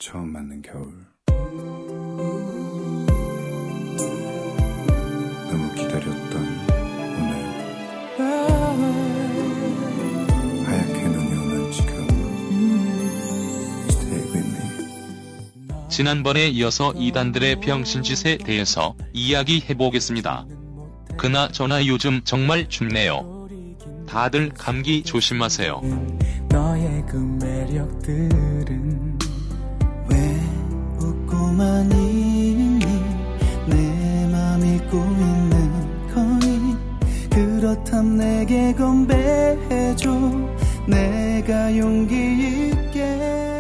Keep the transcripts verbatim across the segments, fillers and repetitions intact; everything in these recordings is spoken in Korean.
처음 맞는 겨울. 너무 기다렸던 오늘. 하얗게 눈이 오는 지금. Stay with me. 지난번에 이어서 이단들의 병신짓에 대해서 이야기해보겠습니다. 그나저나 요즘 정말 춥네요. 다들 감기 조심하세요. 너의 그 매력들은 왜 웃고만 있니? 내 맘 잊고 있는 거니? 그렇담 내게 건배해줘. 내가 용기 있게.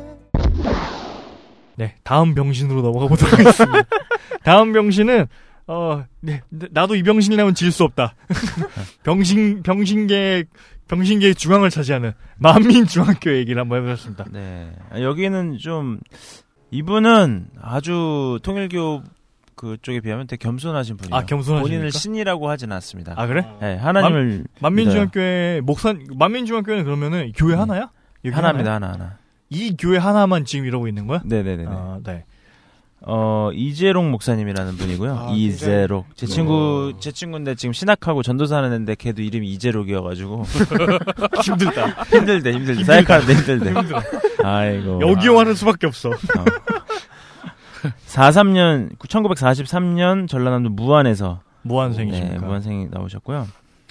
네, 다음 병신으로 넘어가 보도록 하겠습니다. 다음 병신은 어, 네, 나도 이 병신이라면 질 수 없다. 병신 병신계 병신계의 중앙을 차지하는 만민중앙교 얘기를 한번 해보겠습니다. 네, 여기는 좀 이분은 아주 통일교 그쪽에 비하면 되게 겸손하신 분이에요. 아, 겸손하십니까? 본인을 신이라고 하진 않습니다. 아, 그래? 네, 하나님을 만민중앙교회 목사 만민중앙교회는 그러면은 교회 음. 하나야? 하나입니다, 하나야? 하나 하나. 이 교회 하나만 지금 이러고 있는 거야? 네네네. 아, 네. 어, 이재록 목사님이라는 분이고요. 아, 이재록. 제 친구, 어. 제 친구인데 지금 신학하고 전도사 하는 애인데 걔도 이름이 이재록이어가지고. 힘들다. 힘들대, 힘들대. 사역하는데 힘들대. 힘들어. 아이고. 여기요하는 수밖에 없어. 어. 사십삼 년, 천구백사십삼 년 전라남도 무안에서. 무안생이십니까? 네, 무안생이 나오셨고요.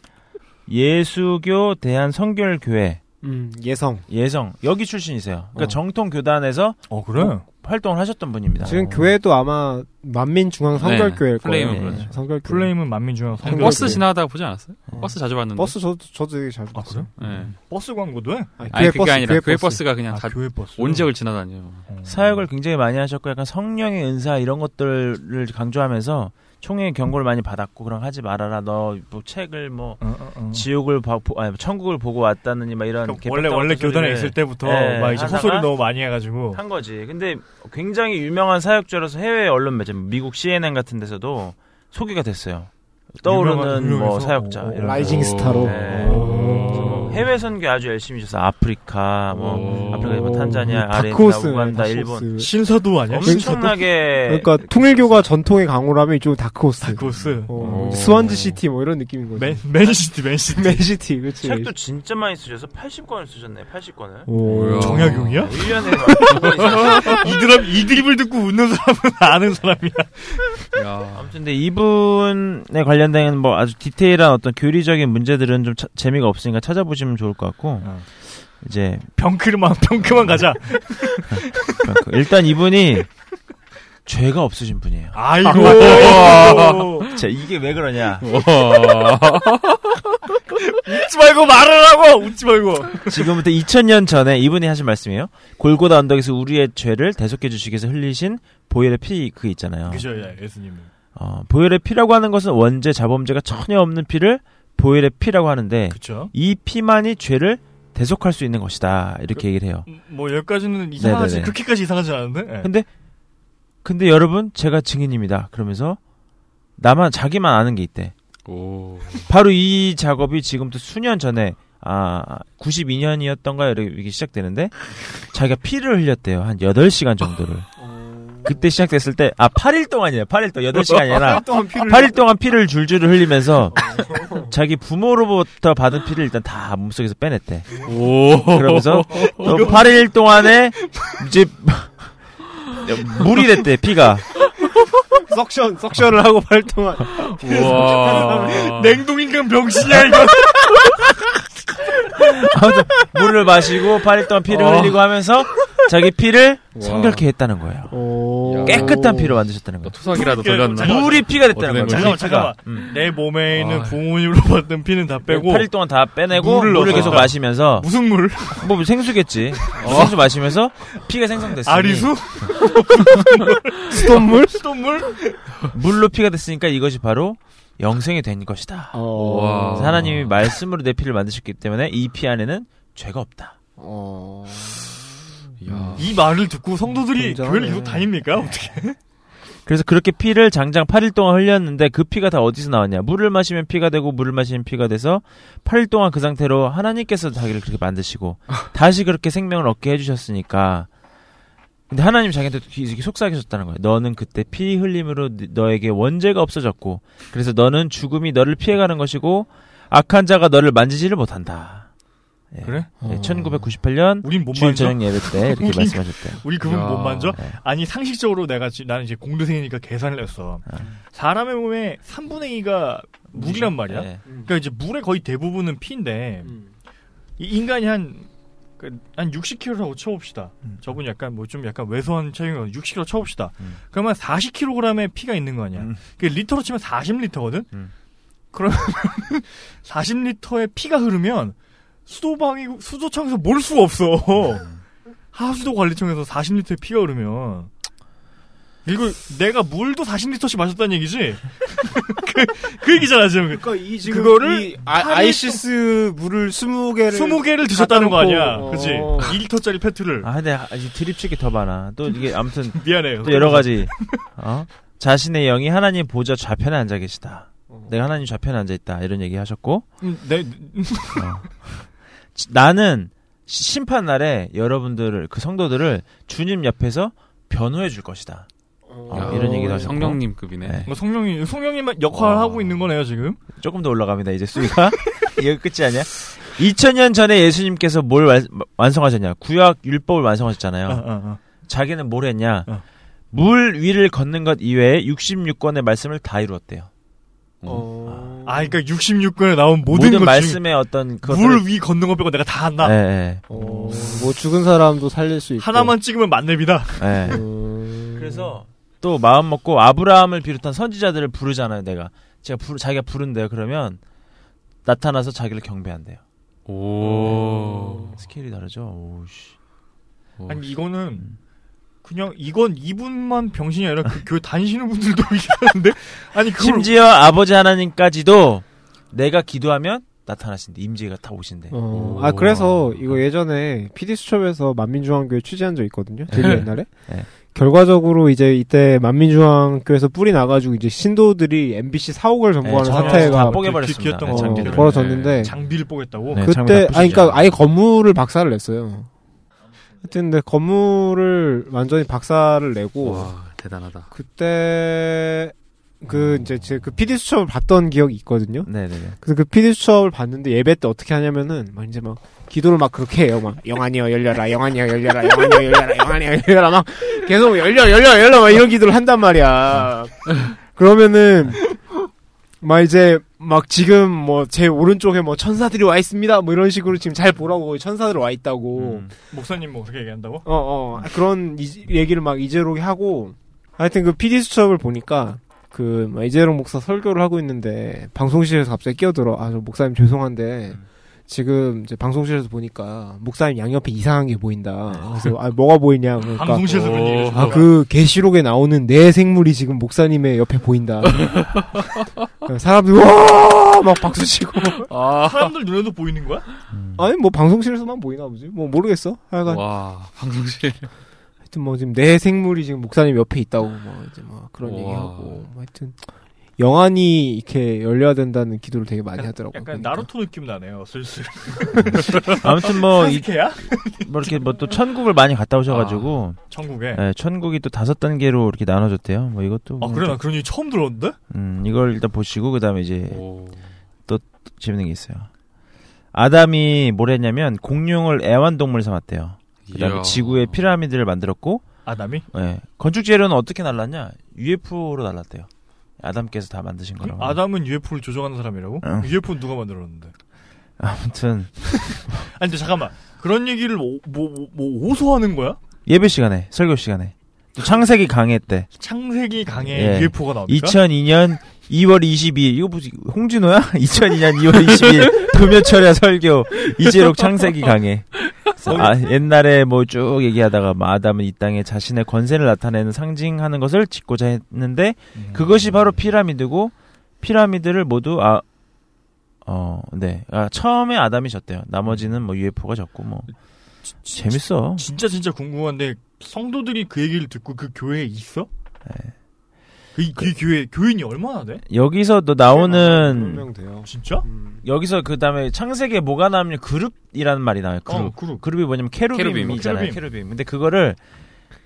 예수교 대한성결교회. 음, 예성. 예성. 여기 출신이세요. 그러니까 어. 정통 교단에서. 어, 그래? 활동을 하셨던 분입니다. 지금 어. 교회도 아마 만민중앙 성결교회일 네, 플레임은 거예요. 그렇죠. 성결교회. 플레임은 만민중앙 네. 성결. 버스 지나가다가 보지 않았어요? 어. 버스 자주 봤는데. 버스 저도 저도 되게 자주 아, 봤어요. 그래? 네. 버스 광고도 해? 아니, 아니 교회 그게 버스, 아니라 교회 교회 버스. 버스가 그냥 아, 다 교회 버스. 온 지역을 지나다녀. 어. 사역을 굉장히 많이 하셨고 약간 성령의 은사 이런 것들을 강조하면서 총회 경고를 많이 받았고 그럼 하지 말아라. 너 뭐 책을 뭐 어, 어, 어. 지옥을 봐, 보, 아니 천국을 보고 왔다느니 막 이런 그러니까 원래 원래 교단에 있을 때부터 네, 막 이제 하다가 헛소리 너무 많이 해가지고 한 거지. 근데 굉장히 유명한 사역자로서 해외 언론 매체 미국 씨엔엔 같은 데서도 소개가 됐어요. 떠오르는 유명한, 뭐 유명해서? 사역자 오, 이런 라이징 스타로. 네. 오. 해외 선교 아주 열심히 하셨어. 아프리카 뭐 오. 아프리카 뭐 탄자니아, 아르헨티나, 다크호스. 우간다, 다크호스. 일본 신사도 아니야? 엄청나게 그러니까 통일교가 전통의 강호라면 이쪽 다크호스. 다크호스. 어, 오. 스완지 시티 뭐 이런 느낌인 거죠. 맨 맨시티 맨시티. 맨시티, 그렇지. 책도 진짜 많이 쓰셔서 팔십 권을 쓰셨네. 팔십 권을. 오. 정약용이야? 일 년에 막 이 드랍 이 드립을 듣고 웃는 사람은 아는 사람이야. 야. 아무튼 근데 이분에 관련된 뭐 아주 디테일한 어떤 교리적인 문제들은 좀 차, 재미가 없으니까 찾아보시면 좋을 것 같고 어. 이제 병크만 병크만 가자. 일단 이분이 죄가 없으신 분이에요. 아이고. 자 이게 왜 그러냐? 웃지 말고 말을 하고 웃지 말고. 지금부터 이천 년 전에 이분이 하신 말씀이에요. 골고다 언덕에서 우리의 죄를 대속해 주시기 위해서 흘리신 보혈의 피 그 있잖아요. 그죠, 예수님. 어, 보혈의 피라고 하는 것은 원죄 자범죄가 전혀 없는 피를 보혈의 피라고 하는데 그렇죠. 이 피만이 죄를 대속할 수 있는 것이다 이렇게 얘기를 해요. 뭐 여기까지는 이상하지. 네네네. 그렇게까지 이상하지 않은데. 네. 근데 근데 여러분 제가 증인입니다. 그러면서 나만 자기만 아는 게 있대. 오. 바로 이 작업이 지금부터 수년 전에 아 구십이 년이었던가 이렇게 시작되는데 자기가 피를 흘렸대요. 한 여덟 시간 정도를. 그때 시작됐을 때 아 팔 일 동안이에요. 팔 일 동안 여덟 시간이 아니라 팔 일 동안 피를 줄줄 흘리면서 자기 부모로부터 받은 피를 일단 다 몸속에서 빼냈대. 오. 그러면서 또 팔 일 동안에 이제 물이 됐대 피가. 석션, 석션을 하고 팔 동안. 우와. 냉동인간 병신이야 이거. 아무튼 물을 마시고 팔 일 동안 피를 어. 흘리고 하면서 자기 피를 와. 성결케 했다는 거예요. 오. 깨끗한 피로 만드셨다는 거예요. 투석이라도 돌렸나? 잠깐만. 물이 피가 됐다는 거예요. 어떻게 된 물이 거지? 피가. 잠깐만, 음. 내 몸에 있는 아. 부모님으로 받은 피는 다 빼고 팔 일 동안 다 빼내고 물을 물을, 넣어서. 계속 마시면서 무슨 물? 뭐 생수겠지. 생수 마시면서 피가 생성됐으니 아리수? 수돗물? 수돗물? 물로 피가 됐으니까 이것이 바로 영생이 된 것이다. 어. 와. 하나님이 말씀으로 내 피를 만드셨기 때문에 이 피 안에는 죄가 없다. 어. 야. 이 말을 듣고 성도들이 굉장하네. 교회를 계속 다닙니까? 어떻게? 그래서 그렇게 피를 장장 팔 일 동안 흘렸는데 그 피가 다 어디서 나왔냐? 물을 마시면 피가 되고 물을 마시면 피가 돼서 팔 일 동안 그 상태로 하나님께서 자기를 그렇게 만드시고 다시 그렇게 생명을 얻게 해주셨으니까 근데 하나님 자기한테 이렇게 속삭이셨다는 거예요. 너는 그때 피 흘림으로 너에게 원죄가 없어졌고 그래서 너는 죽음이 너를 피해가는 것이고 악한 자가 너를 만지지를 못한다. 예. 그래? 예, 천구백구십팔 년 우린 못 주일 만져? 저녁 예배 때 이렇게 우린- 말씀하셨대요. 우리 그분 야. 못 만져? 네. 아니 상식적으로 내가 지, 나는 이제 공대생이니까 계산을 했어. 아. 사람의 몸에 삼분의 이가 물이란 말이야. 예. 그러니까 이제 물의 거의 대부분은 피인데 음. 이 인간이 한, 그, 한 육십 킬로그램라고 쳐봅시다. 음. 저분 약간 뭐 좀 약간 왜소한 체형이 육십 킬로그램 쳐봅시다. 음. 그러면 사십 킬로그램의 피가 있는 거 아니야. 음. 그 리터로 치면 사십 리터거든? 음. 그러면 사십 리터의 피가 흐르면 수도방이, 수도청에서 모를 수가 없어. 하수도 관리청에서 사십 리터의 피가 흐르면. 이거 내가 물도 사십 리터씩 마셨다는 얘기지? 그, 그 얘기잖아, 지금. 그러니까 이 지금 그거를 이 아, 팔 아이시스 물을 스무 개를 스무 개를 드셨다는 거 아니야. 놓고, 그치? 어. 이 리터짜리 페트를. 아, 근데 아직 드립치기 더 많아. 또 이게 아무튼 미안해요. 또 여러 가지. 어? 자신의 영이 하나님 보좌 좌편에 앉아 계시다. 내가 하나님 좌편에 앉아 있다. 이런 얘기 하셨고. 음, 내, 어. 나는 시- 심판 날에 여러분들을 그 성도들을 주님 옆에서 변호해 줄 것이다. 어, 야, 이런 얘기도 하셨고. 성령님급이네. 네. 뭐 성령이, 성령님만 역할을 와. 하고 있는 거네요, 지금. 조금 더 올라갑니다. 이제 수위가 이거 끝이 아니야. 이천 년 전에 예수님께서 뭘 완, 완성하셨냐? 구약 율법을 완성하셨잖아요. 어, 어, 어. 자기는 뭘 했냐? 어. 물 위를 걷는 것 이외에 육십육 권의 말씀을 다 이루었대요. 어. 아, 그러니까 육십육 권에 나온 모든, 모든 것 말씀의 어떤 그 물위 걷는 거 빼고 내가 다 한다. 예, 예, 어, 뭐 죽은 사람도 살릴 수 있고. 하나만 찍으면 만렙이다. 예. 음. 그래서 또 마음 먹고 아브라함을 비롯한 선지자들을 부르잖아요. 내가 제가 부르, 자기가 부른대요. 그러면 나타나서 자기를 경배한대요. 오. 스케일이 다르죠. 오우씨. 오. 아니, 이거는, 그냥, 이건 이분만 병신이 아니라 그 교회 다니시는 분들도 이러는데? 아니, 그걸. 심지어 아버지 하나님까지도 내가 기도하면 나타나신대. 임재가 다 오신대. 어. 아 그래서 이거 예전에 피디수첩에서 만민중앙교회 취재한 적 있거든요. 되게 옛날에. 네. 결과적으로 이제 이때 만민중앙교회에서 뿌리 나가지고 이제 신도들이 엠비씨 사옥을 점거하는 네, 사태가 다 그 뽀개버렸습니다. 귀했던 네, 거 장비를. 어, 벌어졌는데 장비를 뽀겠다고? 네. 그때 장비 다 아니 그러니까 부수죠. 아예 건물을 박살을 냈어요. 하여튼 근데 건물을 완전히 박살을 내고 와, 대단하다. 그때 그 이제 제 그 피디 수첩을 봤던 기억이 있거든요. 네네네. 그래서 그 피디 수첩을 봤는데 예배 때 어떻게 하냐면은 막 이제 막 기도를 막 그렇게 해요. 막 영안이여 열려라, 영안이여 열려라, 영안이여 열려라, 영안이여 열려라 막 계속 열려 열려 열려 막 이런 기도를 한단 말이야. 그러면은 막 이제 막 지금 뭐 제 오른쪽에 뭐 천사들이 와 있습니다. 뭐 이런 식으로 지금 잘 보라고 천사들 와 있다고. 음. 목사님 뭐 그렇게 얘기한다고? 어, 어, 그런 이, 얘기를 막 이재록이 하고, 하여튼 그 피디 수첩을 보니까, 그, 막 이재록 목사 설교를 하고 있는데, 방송실에서 갑자기 끼어들어. 아, 저 목사님 죄송한데, 지금 이제 방송실에서 보니까, 목사님 양옆에 이상한 게 보인다. 그래서, 아, 뭐가 보이냐. 그러니까, 방송실에서 그런 얘기를 아, 그, 계시록에 나오는 내 생물이 지금 목사님의 옆에 보인다. 사람들이, 와! 막 박수 치고. 아. 사람들 눈에도 보이는 거야? 아니, 뭐 방송실에서만 보이나 보지. 뭐 모르겠어. 하여간. 와, 방송실. 하여튼 뭐 지금 내 생물이 지금 목사님 옆에 있다고 뭐 이제 뭐 그런 우와. 얘기하고 뭐 하여튼 영안이 이렇게 열려야 된다는 기도를 되게 많이 하더라고요. 약간 보니까. 나루토 느낌 나네요, 슬슬. 아무튼 뭐, 이, 사스케야? 뭐 이렇게 뭐 또 천국을 많이 갔다 오셔가지고, 천국에. 예, 천국이 또 다섯 단계로 이렇게 나눠졌대요. 뭐 이것도. 아, 뭐 그래? 나 그런 얘기 처음 들었는데? 음, 이걸 일단 보시고, 그 다음에 이제 오. 재밌는 게 있어요. 아담이 뭘 했냐면, 공룡을 애완동물 삼았대요. 그 다음에 이야. 지구에 피라미드를 만들었고, 아담이? 예, 건축 재료는 어떻게 날랐냐? 유에프오로 날랐대요. 아담께서 다 만드신 거라고. 아담은 유에프오를 조종하는 사람이라고? 응. 유에프오는 누가 만들었는데? 아무튼, 아니, 근데 잠깐만. 그런 얘기를 뭐, 뭐, 뭐, 어디서 하는 거야? 예배 시간에, 설교 시간에. 또 창세기 강해 때. 창세기 강에 예. 유에프오가 나옵니까? 이천이 년 이월 이십이일 이거 뭐지 홍진호야? 이천이 년 이월 이십이일 금요철야 설교 이재록 창세기 강해. 아, 옛날에 뭐 쭉 얘기하다가 뭐 아담은 이 땅에 자신의 권세를 나타내는 상징하는 것을 짓고자 했는데 음. 그것이 바로 피라미드고 피라미드를 모두 아 어, 네. 아, 처음에 아담이 졌대요. 나머지는 뭐 유에프오가 졌고 뭐 재밌어. 진짜 진짜 궁금한데 성도들이 그 얘기를 듣고 그 교회에 있어? 네. 그, 그 교회 교인이 얼마나 돼? 여기서 너 몇 나오는 명 돼요. 진짜? 음. 여기서 그 다음에 창세기에 뭐가 나오냐면 그룹이라는 말이 나와요. 그룹. 어, 그룹. 그룹이 뭐냐면 케루빔이잖아요. 케루빔. 케루빔. 근데 그거를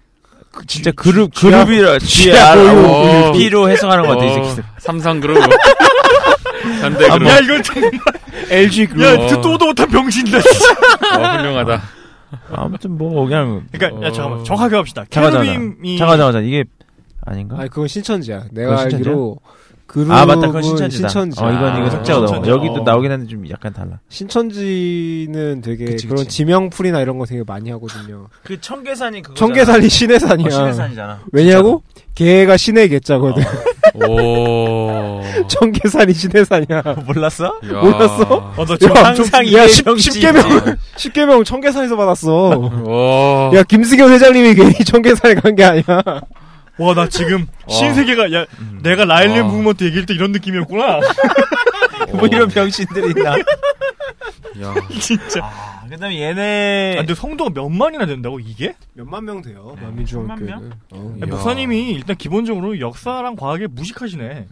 그 진짜 그룹 그룹이라 지아로 P로 해석하는 것 같아 이 새끼들. 삼성그룹. 현대그룹. 야 이건 정말 엘지 그룹. 야 듣도 못한 병신이다. 어, 훌륭하다. 아무튼 뭐 그냥 그러니까 어... 야 잠깐만 정확하게 합시다. 잠깐 캐롤님이 잠깐 잠깐 이게 아닌가? 아니 그건 신천지야. 내가 신천지야? 알기로 그룹은 아 맞다 그건 신천지다. 신천지. 어 이건 이거 아, 삭제가 나와. 신천지. 여기도 어. 나오긴 했는데 좀 약간 달라. 신천지는 되게 그치, 그런 그치. 지명풀이나 이런 거 되게 많이 하거든요. 그 청계산이 그거. 청계산이 신해산이야. 어, 신해산이잖아. 왜냐고? 개가 신의 개자거든. 오. 청계산이 신해산이야. 몰랐어? 야. 몰랐어? 어, 나 지금 야, 항상 야, 이해 십- 병신. 십계명, 십계명 청계산에서 받았어. 오. 야, 김승현 회장님이 괜히 청계산에 간 게 아니야. 와 나 지금 신세계가 야 음. 내가 라일랜 어. 무브먼트 얘기할 때 이런 느낌이었구나. 뭐 이런 병신들이 있나? 야. 진짜. 아, 그다음에 얘네. 아, 근데 성도가 몇 만이나 된다고 이게? 몇만 명 돼요, 네, 만민중앙교회는. 천만 어. 야, 이야. 목사님이 일단 기본적으로 역사랑 과학에 무식하시네.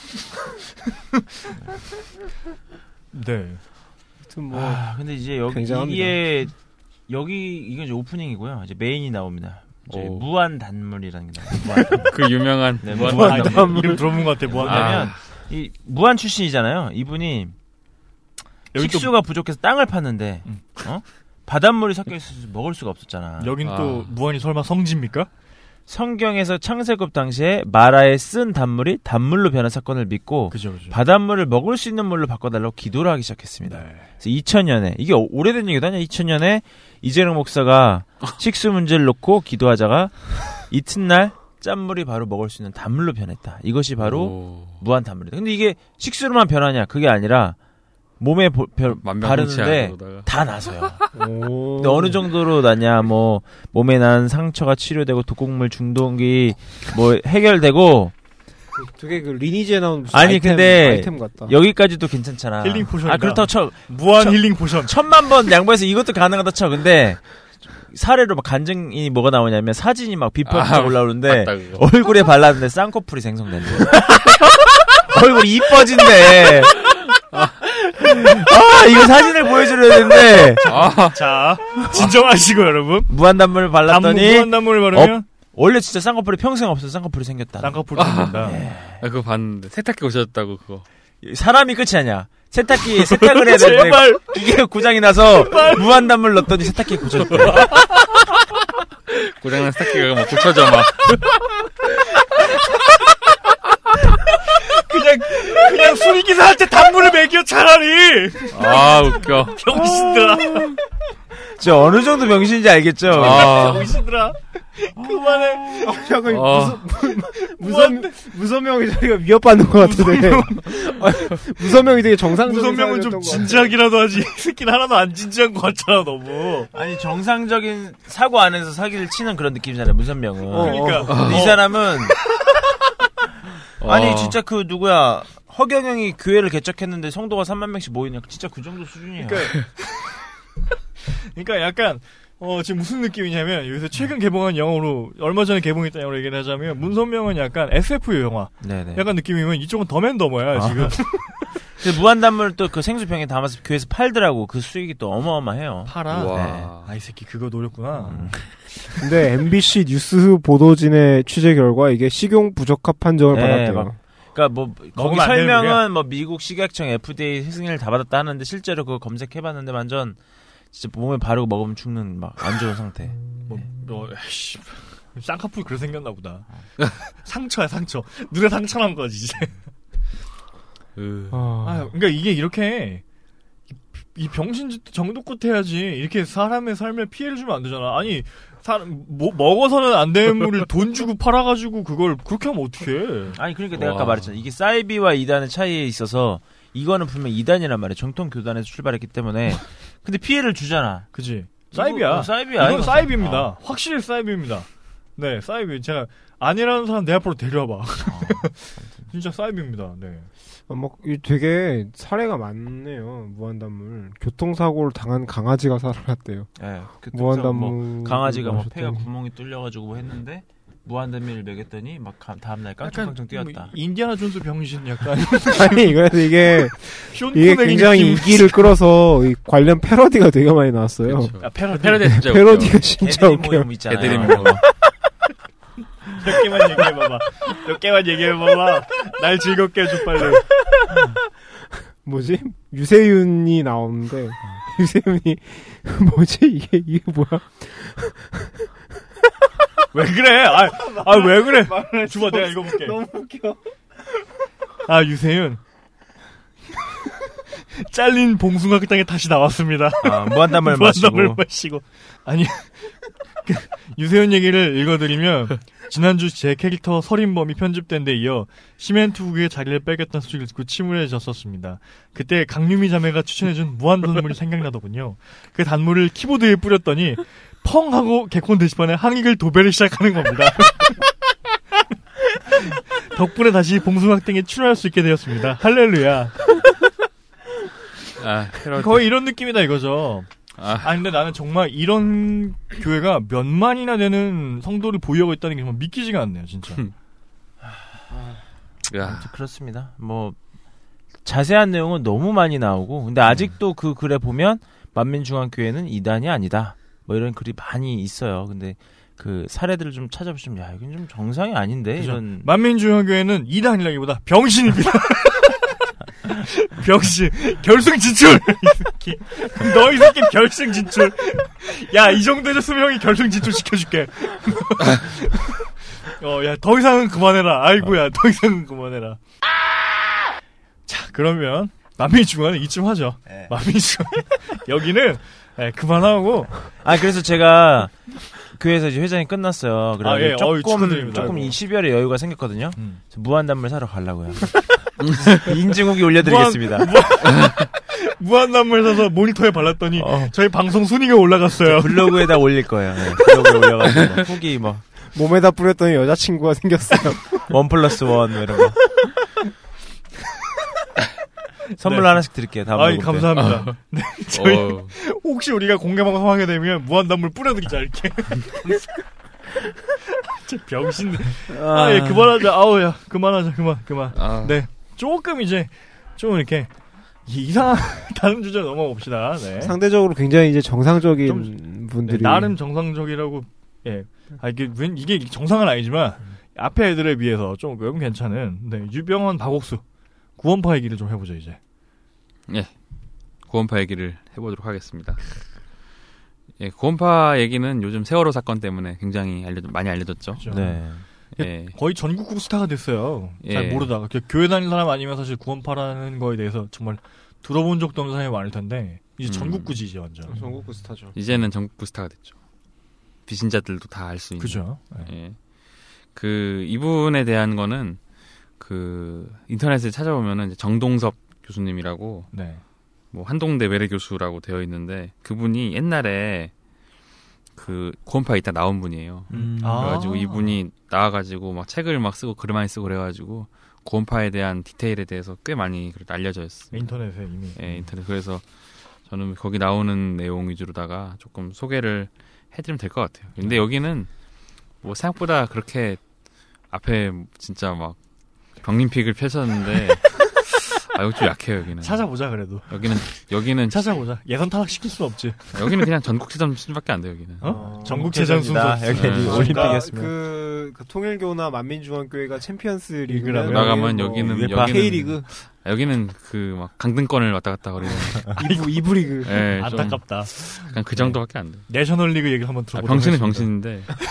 네. 하여튼 뭐, 아, 근데 이제 여기 굉장합니다. 이게 여기 이건 이제 오프닝이고요. 이제 메인이 나옵니다. 이제 오. 무한 단물이라는 게 나와요. 무한 단물. 그 유명한 네, 무한 무한 단물. 단물. 이름 들어본 것 같아. 뭐 하냐. 왜냐면 이 무한 출신이잖아요. 이분이 여기 또 식수가 부족해서 땅을 팠는데 음. 어? 바닷물이 섞여 있어서 먹을 수가 없었잖아. 여긴 아. 또 무한이 설마 성지입니까? 성경에서 창세급 당시에 마라에 쓴 단물이 단물로 변한 사건을 믿고 그죠, 그죠. 바닷물을 먹을 수 있는 물로 바꿔달라고 기도를 하기 시작했습니다. 네. 그래서 이천 년에 이게 오- 오래된 얘기도 아니야. 이천 년에 이재령 목사가 식수 문제를 놓고 기도하다가 이튿날 짠물이 바로 먹을 수 있는 단물로 변했다. 이것이 바로 오. 무한 단물이다. 근데 이게 식수로만 변하냐? 그게 아니라 몸에 보- 별- 바르는데 만병통치약으로다가. 다 나서요. 오. 근데 어느 정도로 나냐? 뭐 몸에 난 상처가 치료되고 독극물 중독이 뭐 해결되고 되게 그 리니지에 나온 무슨 아니, 아이템, 근데 아이템 같다. 여기까지도 괜찮잖아. 힐링 포션이다. 아 그렇다고 쳐 무한 저- 힐링 포션. 천만 번 양보해서 이것도 가능하다 쳐. 근데 사례로 막 간증이 뭐가 나오냐면 사진이 막 비포가 아, 올라오는데 맞다, 그거. 얼굴에 발랐는데 쌍꺼풀이 생성된대. 얼굴이 이뻐진대. 아 이거 사진을 보여줘야 되는데 아. 자, 진정하시고 여러분. 무한단물 단물, 발랐더니 무한 단물을 바르면 원래 진짜 쌍꺼풀이 평생 없어 쌍꺼풀이 생겼다. 쌍꺼풀이 생긴다. 아, 그거 봤는데 세탁기 오셨다고 그거. 사람이 끝이 아니야. 세탁기에 세탁을 해야 되는데 제발. 기계가 고장이 나서 무한단물 넣었더니 세탁기에 고쳤대. 고장난 세탁기가 막 붙여져 막. 그냥 그냥 수리기사한테 단물을 먹여 차라리. 아 웃겨. 병신들아. 저 어느 정도 병신인지 알겠죠? 아. 병신들아. 그만해. 약간 어. 무선 무선명이 자기가 위협받는 것 같은데. 무선명이 되게 정상적인 무선명은 좀 사람이었던 것 같아. 진지하기라도 하지. 이 새끼는 하나도 안 진지한 것 같잖아 너무. 아니 정상적인 사고 안에서 사기를 치는 그런 느낌이잖아요. 문선명은. 그러니까 근데 이 어. 사람은 아니 어. 진짜 그 누구야 허경영이 교회를 개척했는데 성도가 삼만 명씩 모이냐 진짜 그 정도 수준이에요. 그러니까, 그러니까 약간 어 지금 무슨 느낌이냐면 요새 최근 개봉한 영화로 얼마 전에 개봉했던 영화로 얘기를 하자면 문선명은 약간 에스에프 영화 네네. 약간 느낌이면 이쪽은 더맨더머야 지금. 근데 무한단물 또 그 생수병에 담아서 교회에서 팔더라고. 그 수익이 또 어마어마해요. 팔아. 와. 아 이 새끼 그거 노렸구나. 음. 근데 엠비씨 뉴스 보도진의 취재 결과 이게 식용 부적합 판정을 네, 받았대요. 막 그러니까 뭐 거기 먹으면 안 되는 설명은 뭐 미국 식약청 에프디에이 승인을 다 받았다 하는데 실제로 그거 검색해봤는데 완전 진짜 몸에 바르고 먹으면 죽는 막 안 좋은 상태. 뭐, 뭐, 씨. 쌍꺼풀 그래 생겼나 보다. 상처야, 상처. 눈에 상처 난 거지, 이제. 으. 아, 그러니까 이게 이렇게, 이 병신짓도 정도껏 해야지, 이렇게 사람의 삶에 피해를 주면 안 되잖아. 아니, 사람, 뭐, 먹어서는 안 되는 물을 돈 주고 팔아가지고 그걸 그렇게 하면 어떡해. 아니 그러니까 내가 와. 아까 말했잖아. 이게 사이비와 이단의 차이에 있어서 이거는 분명 이단이란 말이야. 정통 교단에서 출발했기 때문에. 근데 피해를 주잖아. 그지? 이거, 사이비야. 어, 사이비야. 이건 이거 사이비입니다. 어. 확실히 사이비입니다. 네, 사이비. 제가 아니라는 사람 내 앞으로 데려와봐. 어. 진짜 사이비입니다. 네. 아, 막, 이 되게 사례가 많네요. 무한단물. 교통사고를 당한 강아지가 살아났대요. 예. 그 무한단물. 뭐 강아지가 뭐 마셨더니. 폐가 구멍이 뚫려가지고 뭐 했는데 무한단물을 먹였더니 막 가- 다음날 깡총깡총 뛰었다. 뭐 인디아나 존스 병신 약간 아니, 그래서 이게, 쇼 이게 코네기 굉장히 느낌. 인기를 끌어서 이 관련 패러디가 되게 많이 나왔어요. 그쵸. 아, 패러디. 패러디 진짜 패러디가 웃겨. 진짜 개들이 웃겨요. 모임 있잖아요. 개들이 모임. 몇 개만 얘기해봐봐. 몇 개만 얘기해봐봐. 날 즐겁게 해줘 빨리. 뭐지? 유세윤이 나오는데 유세윤이 뭐지 이게 이게 뭐야? 왜 그래? 아, 아 왜 그래? 주봐 내가 읽어볼게. 너무 웃겨. 아 유세윤 잘린 봉숭아땅에 다시 나왔습니다. 아, 무한담을 마시고. 무한담을 마시고. 아니 그, 유세윤 얘기를 읽어드리면 지난주 제 캐릭터 서린범이 편집된 데 이어 시멘트국의 자리를 빼겠다는 소식을 듣고 침울해졌었습니다. 그때 강유미 자매가 추천해준 무한단물이 생각나더군요. 그 단물을 키보드에 뿌렸더니 펑 하고 개콘 게시판에 항익을 도배를 시작하는 겁니다. 덕분에 다시 봉숭아땡에 출연할 수 있게 되었습니다. 할렐루야. 아, 거의 이런 느낌이다 이거죠. 아. 아 근데 나는 정말 이런 교회가 몇만이나 되는 성도를 보유하고 있다는 게 정말 믿기지가 않네요 진짜. 야. 그렇습니다. 뭐 자세한 내용은 너무 많이 나오고 근데 아직도 그 글에 보면 만민중앙교회는 이단이 아니다 뭐 이런 글이 많이 있어요. 근데 그 사례들을 좀 찾아보시면 야 이건 좀 정상이 아닌데 그죠? 이런. 만민중앙교회는 이단이라기보다 병신입니다. 병신 결승 진출. 너 이 새끼 결승 진출. 야 이 정도 해줬으면 형이 결승 진출 시켜줄게. 어, 야 더 이상은 그만해라. 아이고야 더 이상은 그만해라. 자 그러면 만민중앙은 이쯤 하죠. 네. 만민중앙 여기는 네, 그만하고. 아 그래서 제가 교회에서 이제 회장이 끝났어요. 그래서 아, 예. 조금 어이, 축하드립니다. 조금 이 십이월에 여유가 생겼거든요. 음. 무한단물 사러 가려고요. 인증 후기 올려드리겠습니다. 무한, 무한, 무한단물 사서 모니터에 발랐더니 어. 저희 방송 순위가 올라갔어요. 블로그에다 올릴 거예요. 네, 블로그에 올려가지고 뭐 후기 뭐 몸에다 뿌렸더니 여자친구가 생겼어요. 원 플러스 원 뭐 이런 거. 선물 네. 하나씩 드릴게요. 다음 아이 녹음 때. 감사합니다. 어. 네, 저희 어. 혹시 우리가 공개 방송하게 되면 무한단물 뿌려드리자 이렇게. 저 병신. 아, 예, 그만하자. 아우야, 그만하자. 그만, 그만. 아. 네, 조금 이제 좀 이렇게 이상한 다른 주제 넘어가 봅시다. 네. 상대적으로 굉장히 이제 정상적인 좀, 분들이 네, 나름 정상적이라고. 예, 아 이게 웬 이게 정상은 아니지만 앞에 애들에 비해서 조금 괜찮은. 네, 유병헌, 박옥수 구원파 얘기를 좀 해보죠 이제. 예. 구원파 얘기를 해보도록 하겠습니다. 예, 구원파 얘기는 요즘 세월호 사건 때문에 굉장히 알려 많이 알려졌죠. 그렇죠. 네. 예. 거의 전국구 스타가 됐어요. 잘 예. 모르다가 교회 다니는 사람 아니면 사실 구원파라는 거에 대해서 정말 들어본 적도 없는 사람이 많을 텐데 이제 음. 전국구지 이제 완전. 전국구 스타죠. 이제는 전국구 스타가 됐죠. 비신자들도 다 알 수 있는. 그죠. 네. 예. 그 이분에 대한 거는 그 인터넷에 찾아보면은 이제 정동섭 교수님이라고 네. 뭐 한동대 외래 교수라고 되어 있는데 그분이 옛날에 그 구원파에 있다 나온 분이에요. 음. 아. 그래가지고 이분이 나와가지고 막 책을 막 쓰고 글을 많이 쓰고 그래가지고 구원파에 대한 디테일에 대해서 꽤 많이 알려져 있어요. 인터넷에 이미. 예, 인터넷. 그래서 저는 거기 나오는 내용 위주로다가 조금 소개를 해드리면 될 것 같아요. 근데 여기는 뭐 생각보다 그렇게 앞에 진짜 막 병림픽을 펼쳤는데 아 여기 좀 약해요 여기는. 찾아보자 그래도. 여기는 여기는 찾아보자. 예선 타락 시킬 수 없지. 여기는 그냥 전국체전 수준밖에 안 돼요 여기는. 어? 전국체전 순서. 여기 네. 올림픽이었으면. 그, 그 통일교나 만민중앙교회가 챔피언스 리그라면 리그라면 나가면 뭐 여기는 웨파 여기는 K리그 여기는 그 막 강등권을 왔다 갔다 거리는. 이부 이부 리그. 예, 좀 안타깝다. 그냥 그 정도밖에 안 돼. 내셔널리그 얘기를 한번 아, 들어보도록 병신은 하겠습니다.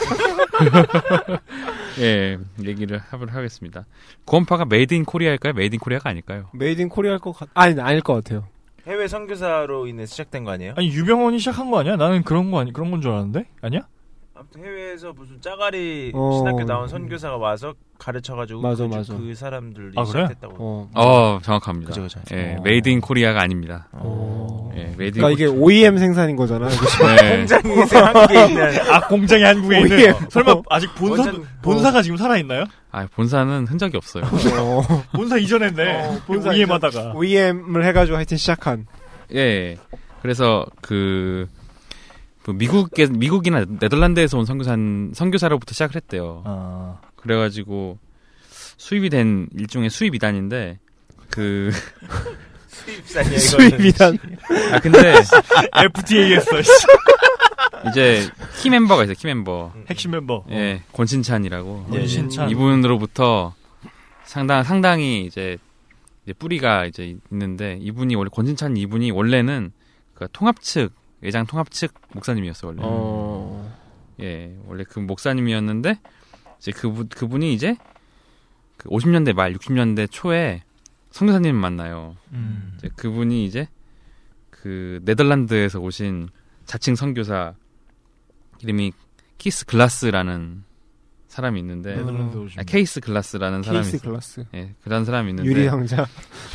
병신인데. 예, 얘기를 하도록 하겠습니다. 구원파가 메이드 인 코리아일까요? 메이드 인 코리아가 아닐까요? 메이드 인 코리아일 것 같, 아니, 아닐 것 같아요. 해외 선교사로 인해 시작된 거 아니에요? 아니 유병헌이 시작한 거 아니야? 나는 그런 거 아니 그런 건 줄 알았는데 아니야? 아무튼 해외에서 무슨 짜가리 어. 신학교 나온 선교사가 와서 가르쳐가지고 맞아, 그, 맞아. 그 사람들이 아, 그래? 시작했다고. 어. 어, 정확합니다. 그죠, 그죠. 예, 어. 메이드 인 코리아가 아닙니다. 어. 예, 메이드 인 그러니까 이게 오이엠 생산인 거잖아요. 네. 공장이 한국에 있는 아 공장이 한국에 있는. 오이엠. 설마 아직 본사 완전- 본사가 지금 살아 있나요? 아, 본사는 흔적이 없어요. 어. 본사 이전했네. 어, 본사 오이엠 하다가. 오이엠을 해가지고 하여튼 시작한. 예. 그래서 그, 그 미국에 미국이나 네덜란드에서 온 선교사 선교사로부터 시작을 했대요. 아. 그래가지고 수입이 된 일종의 수입 이단인데 그 수입산이야 이거는. 수입이단. 아 근데 에프티에이 했어. 이제 키 멤버가 있어요. 키 멤버. 핵심 멤버. 예, 권신찬이라고. 권신찬. 이분으로부터 상당 상당히 이제, 이제 뿌리가 이제 있는데 이분이 원래 권신찬 이분이 원래는 그 통합 측 외장 통합 측 목사님이었어 원래. 어. 예, 원래 그 목사님이었는데 이제 그분 그분이 이제 그 오십 년대 말 육십 년대 초에 선교사님을 만나요. 음. 이제 그분이 이제 그 네덜란드에서 오신 자칭 선교사 이름이 키스 글라스라는 사람이 있는데 네덜란드 오신 아, 케이스 글라스라는 사람이 케이스 있어요. 글라스. 예, 그런 사람이 있는데 유리 상자.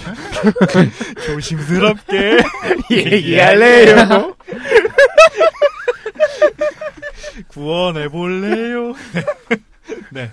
조심스럽게 얘기할래요. 구원해 볼래요. 네.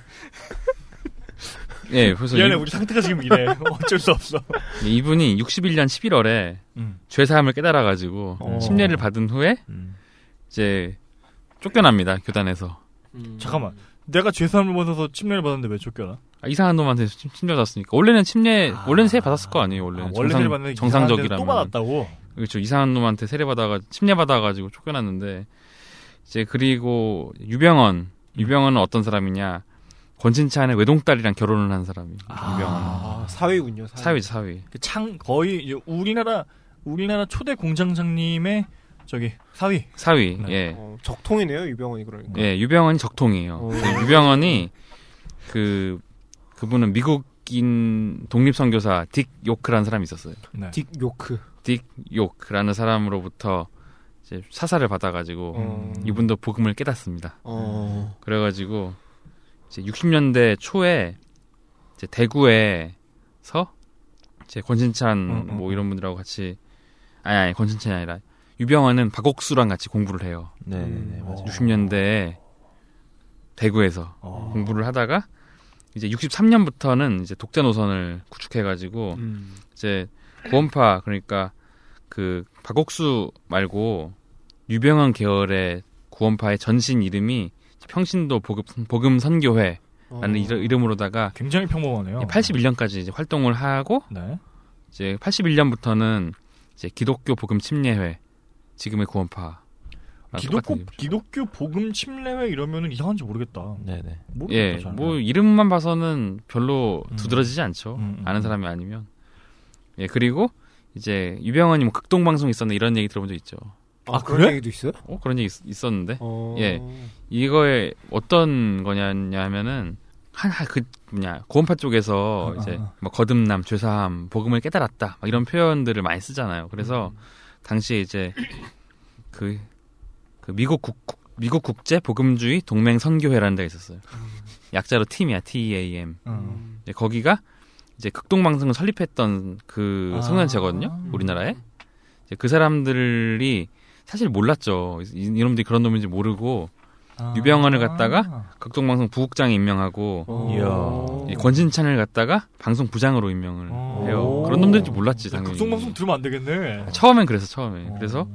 예, 그래서 미안해 이, 우리 상태가 지금 이래. 어쩔 수 없어. 이분이 육십일 년 십일월에 음. 죄사함을 깨달아가지고 어. 침례를 받은 후에 음. 이제 쫓겨납니다 교단에서. 잠깐만. 내가 죄사함을 받아서 침례를 받았는데 왜 쫓겨나? 아, 이상한 놈한테 침- 침례 받았으니까 원래는 침례 아. 원래는 세례 받았을 거 아니에요 원래는 아, 원래 정상, 세례 받는데 정상적이라면 또 받았다고. 그렇죠 이상한 놈한테 세례 받아가 침례 받아가지고 쫓겨났는데 이제 그리고 유병헌 유병헌은 어떤 사람이냐 권신찬의 외동딸이랑 결혼을 한 사람이 유병헌 아, 사위군요. 사위. 사위지 사위 그 창 거의 이제 우리나라 우리나라 초대 공장장님의 저기 사위. 사위 네. 예. 어, 적통이네요 유병헌이 그러니까. 예, 유병헌이 적통이에요. 어. 그 유병헌이 그 그분은 미국인 독립선교사 딕 요크라는 사람이 있었어요. 네. 딕 요크. 딕 요크라는 사람으로부터 이제 사사를 받아가지고 어. 이분도 복음을 깨닫습니다. 어. 그래가지고 이제 육십 년대 초에 이제 대구에서 이제 권신찬 음, 음, 뭐 음. 이런 분들하고 같이 아니 아니 권신찬이 아니라 유병헌은 박옥수랑 같이 공부를 해요. 네네네 음. 맞아요. 육십 년대에 대구에서 어. 공부를 하다가 이제 육십삼 년부터는 이제 독자 노선을 구축해가지고 음. 이제 구원파 그러니까 그 박옥수 말고 유병헌 계열의 구원파의 전신 이름이 평신도 복음, 복음 선교회라는 어. 이름- 이름으로다가 굉장히 평범하네요. 팔십일 년까지 이제 활동을 하고 네. 이제 팔십일 년부터는 이제 기독교 복음 침례회 지금의 구원파 기독교 기독교 복음 침례회 이러면은 이상한지 모르겠다. 네네. 모르겠다, 예, 잘. 뭐 이름만 봐서는 별로 음. 두드러지지 않죠. 음, 음, 아는 음. 사람이 아니면. 예, 그리고 이제 유병헌이 뭐 극동 방송 있었는데 이런 얘기 들어본 적 있죠. 아, 아, 그런 그래? 얘기도 있어요? 어, 그런 얘기 있, 었는데 어. 예. 이거에 어떤 거냐면은 한 그 뭐냐 구원파 쪽에서 아, 이제 아, 아. 뭐 거듭남, 죄사함, 복음을 깨달았다 막 이런 표현들을 많이 쓰잖아요. 그래서 음. 당시에 이제 그, 그 미국 국 미국 국제 복음주의 동맹 선교회라는 데가 있었어요. 약자로 팀이야 T E A M. 음. 이제 거기가 이제 극동 방송을 설립했던 그 아. 성년체거든요. 우리나라에. 이제 그 사람들이 사실 몰랐죠. 이- 이놈들이 그런 놈인지 모르고 아. 유병헌을 갖다가 극동방송 부국장에 임명하고 어. 이 권신찬을 갖다가 방송 부장으로 임명을 어. 해요. 그런 놈들인지 몰랐지 당연히. 극성방송 들으면 안 되겠네. 처음엔 그래서 처음에. 어. 그래서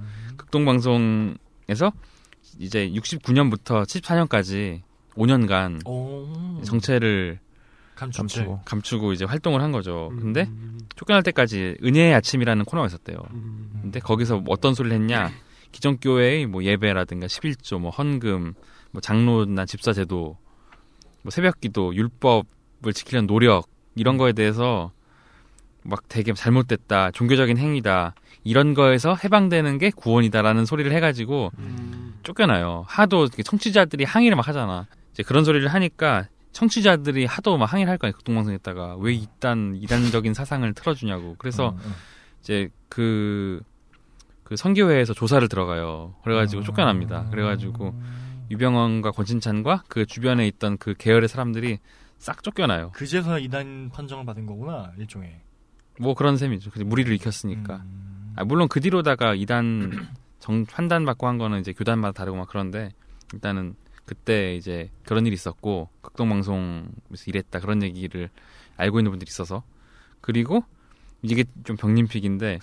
극동방송에서 이제 육십구 년부터 칠십사 년까지 오 년간 어. 정체를 감추고. 감추고. 감추고 이제 활동을 한 거죠. 음. 근데 쫓겨날 때까지 은혜의 아침이라는 코너가 있었대요. 음. 근데 거기서 어떤 소리를 했냐? 기존 교회의 뭐 예배라든가 십일조, 뭐 헌금, 뭐 장로나 집사 제도, 뭐 새벽기도, 율법을 지키려는 노력 이런 거에 대해서 막 되게 잘못됐다, 종교적인 행위다 이런 거에서 해방되는 게 구원이다라는 소리를 해가지고 음. 쫓겨나요. 하도 이렇게 청취자들이 항의를 막 하잖아. 이제 그런 소리를 하니까 청취자들이 하도 막 항의를 할 거야. 극동방송에다가 왜 이딴 이단적인 사상을 틀어주냐고. 그래서 어, 어. 이제 그, 그 선교회에서 조사를 들어가요. 그래가지고 쫓겨납니다. 그래가지고 유병헌과 권신찬과 그 주변에 있던 그 계열의 사람들이 싹 쫓겨나요. 그제서 이단 판정을 받은 거구나 일종의. 뭐 그런 셈이죠. 그래서 무리를 일으켰으니까. 음. 아, 물론 그 뒤로다가 이단 정 판단 받고 한 거는 이제 교단마다 다르고 막 그런데 일단은 그때 이제 그런 일이 있었고 극동방송에서 일했다 그런 얘기를 알고 있는 분들이 있어서 그리고 이게 좀 병림픽인데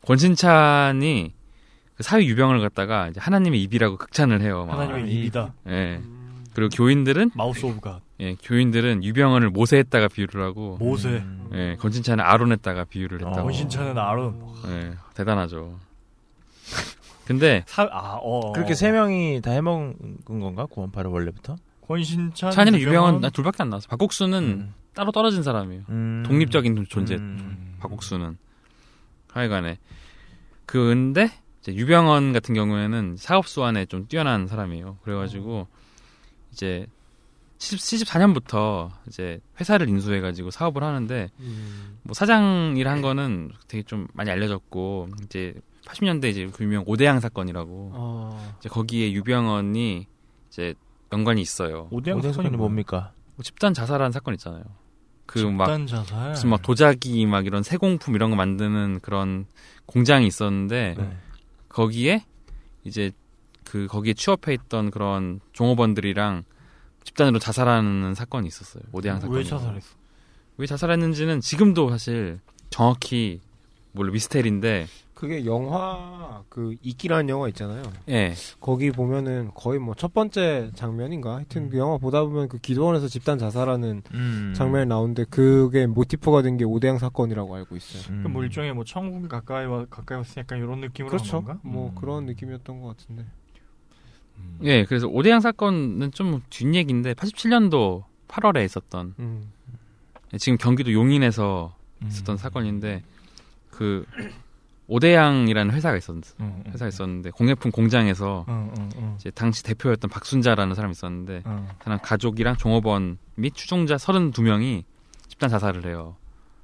권신찬이 그 사위 유병을 갖다가 이제 하나님의 입이라고 극찬을 해요. 막. 하나님의 입이다. 예. 그리고 교인들은 마우스 오브 갓. 예, 교인들은 유병헌을 모세했다가 비유를 하고 모세. 음. 예, 권신찬은 아론했다가 비유를 어. 했다고. 권신찬은 아론. 예, 대단하죠. 근데 사, 아, 어. 그렇게 세 명이 다 해먹은 건가? 구원파를 원래부터? 권신찬, 찬이는 유병헌, 유병헌 둘밖에 안 나왔어. 박국수는 음. 따로 떨어진 사람이에요. 음. 독립적인 존재. 음. 박국수는 하여간에 근데 이제 유병헌 같은 경우에는 사업 수완에 좀 뛰어난 사람이에요. 그래가지고 이제 칠십사 년부터 이제 회사를 인수해가지고 사업을 하는데 음. 뭐 사장 일 한 거는 되게 좀 많이 알려졌고 이제 팔십 년대 이제 그 유명 오대양 사건이라고 어. 이제 거기에 유병헌이 이제 연관이 있어요. 오대양 오대양 사건이 사건이 뭡니까? 뭐 집단 자살한 사건 있잖아요. 그 막 집단 자살. 무슨 막 도자기 막 이런 세공품 이런 거 만드는 그런 공장이 있었는데 네. 거기에 이제 그 거기에 취업해 있던 그런 종업원들이랑 집단으로 자살하는 사건이 있었어요. 오대양 사건. 왜 자살했어? 왜 자살했는지는 지금도 사실 정확히 물론 미스테리인데 그게 영화 그 이끼라는 영화 있잖아요. 예. 거기 보면은 거의 뭐 첫 번째 장면인가 하여튼 그 영화 보다 보면 그 기도원에서 집단 자살하는 음. 장면이 나오는데 그게 모티프가 된 게 오대양 사건이라고 알고 있어요. 음. 그뭐 일종의 뭐 천국이 가까이 와 가까이 왔으니까 이런 느낌으로 그렇죠. 한 건가? 뭐 음. 그런 느낌이었던 것 같은데. 예, 그래서 오대양 사건은 좀 뒷얘기인데 팔십칠 년도 팔월에 있었던 음. 지금 경기도 용인에서 음. 있었던 사건인데 그 오대양이라는 회사가 있었 음, 음, 회사가 있었는데 공예품 공장에서 음, 음, 음. 이제 당시 대표였던 박순자라는 사람이 있었는데 음. 사람 가족이랑 종업원 및 추종자 삼십이 명이 집단 자살을 해요.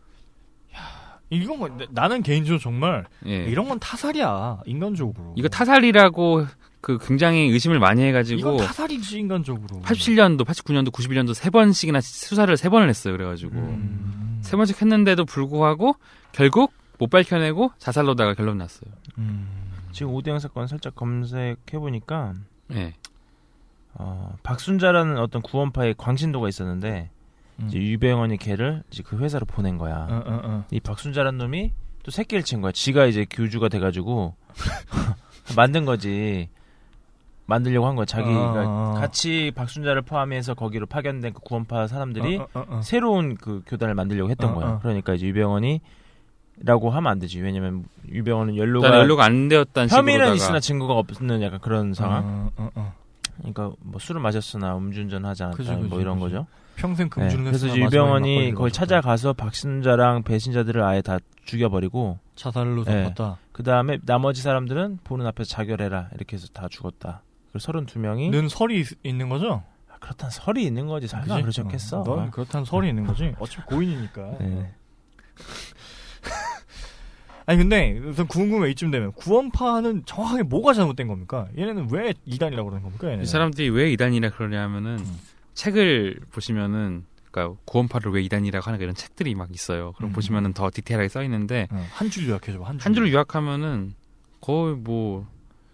이건 뭐 나- 나는 개인적으로 정말 예. 이런 건 타살이야 인간적으로. 이거 타살이라고 그 굉장히 의심을 많이 해가지고 이건 타살이지 인간적으로. 팔십칠 년도, 팔십구 년도, 구십일 년도 세 번씩이나 수사를 세 번을 했어요. 그래가지고 음. 세 번씩 했는데도 불구하고 결국 못 밝혀내고 자살로다가 결론 났어요. 음. 지금 오대양 사건 살짝 검색해보니까 예. 어, 박순자라는 어떤 구원파의 광신도가 있었는데 음. 이제 유병헌이 걔를 이제 그 회사로 보낸 거야. 어, 어, 어. 이 박순자라는 놈이 또 새끼를 친 거야. 지가 이제 교주가 돼가지고 만든 거지. 만들려고 한 거야. 자기가 아. 같이 박순자를 포함해서 거기로 파견된 그 구원파 사람들이 어, 어, 어, 어. 새로운 그 교단을 만들려고 했던 어, 거야. 어. 그러니까 이제 유병헌이 라고 하면 안 되지. 왜냐면 유병헌은 연루가 일단 연루가 안 되었다는 혐의는 식으로다가 있으나 증거가 없는 약간 그런 상황. 어, 어, 어. 그러니까 뭐 술을 마셨으나 음주운전 하지 않았다 그죠, 뭐 그죠, 이런 그죠. 거죠. 평생 네, 금주를 그래서 했으나 이제 마지막에 유병헌이 막걸리를 거기 마셨다. 찾아가서 박순자랑 배신자들을 아예 다 죽여버리고 자살로 네. 덮었다. 그 다음에 나머지 사람들은 보는 앞에서 자결해라 이렇게 해서 다 죽었다. 그리고 서른두 명이 는 설이 있, 있는 거죠? 아, 그렇다는 설이 있는 거지. 설마 그지? 그러셨겠어. 어, 넌 그렇다는 설이 있는 거지. 어차피 고인이니까. 네. 아니 근데 우선 궁금해 이쯤 되면 구원파는 정확하게 뭐가 잘못된 겁니까? 얘네는 왜 이단이라고 그러는 겁니까? 얘네는? 이 사람들이 왜 이단이라 그러냐면은 음. 책을 보시면은 그러니까 구원파를 왜 이단이라고 하는 이런 책들이 막 있어요. 그럼 음. 보시면은 더 디테일하게 써 있는데 어, 한 줄 요약해줘. 한 줄. 한 줄을 요약하면은 거의 뭐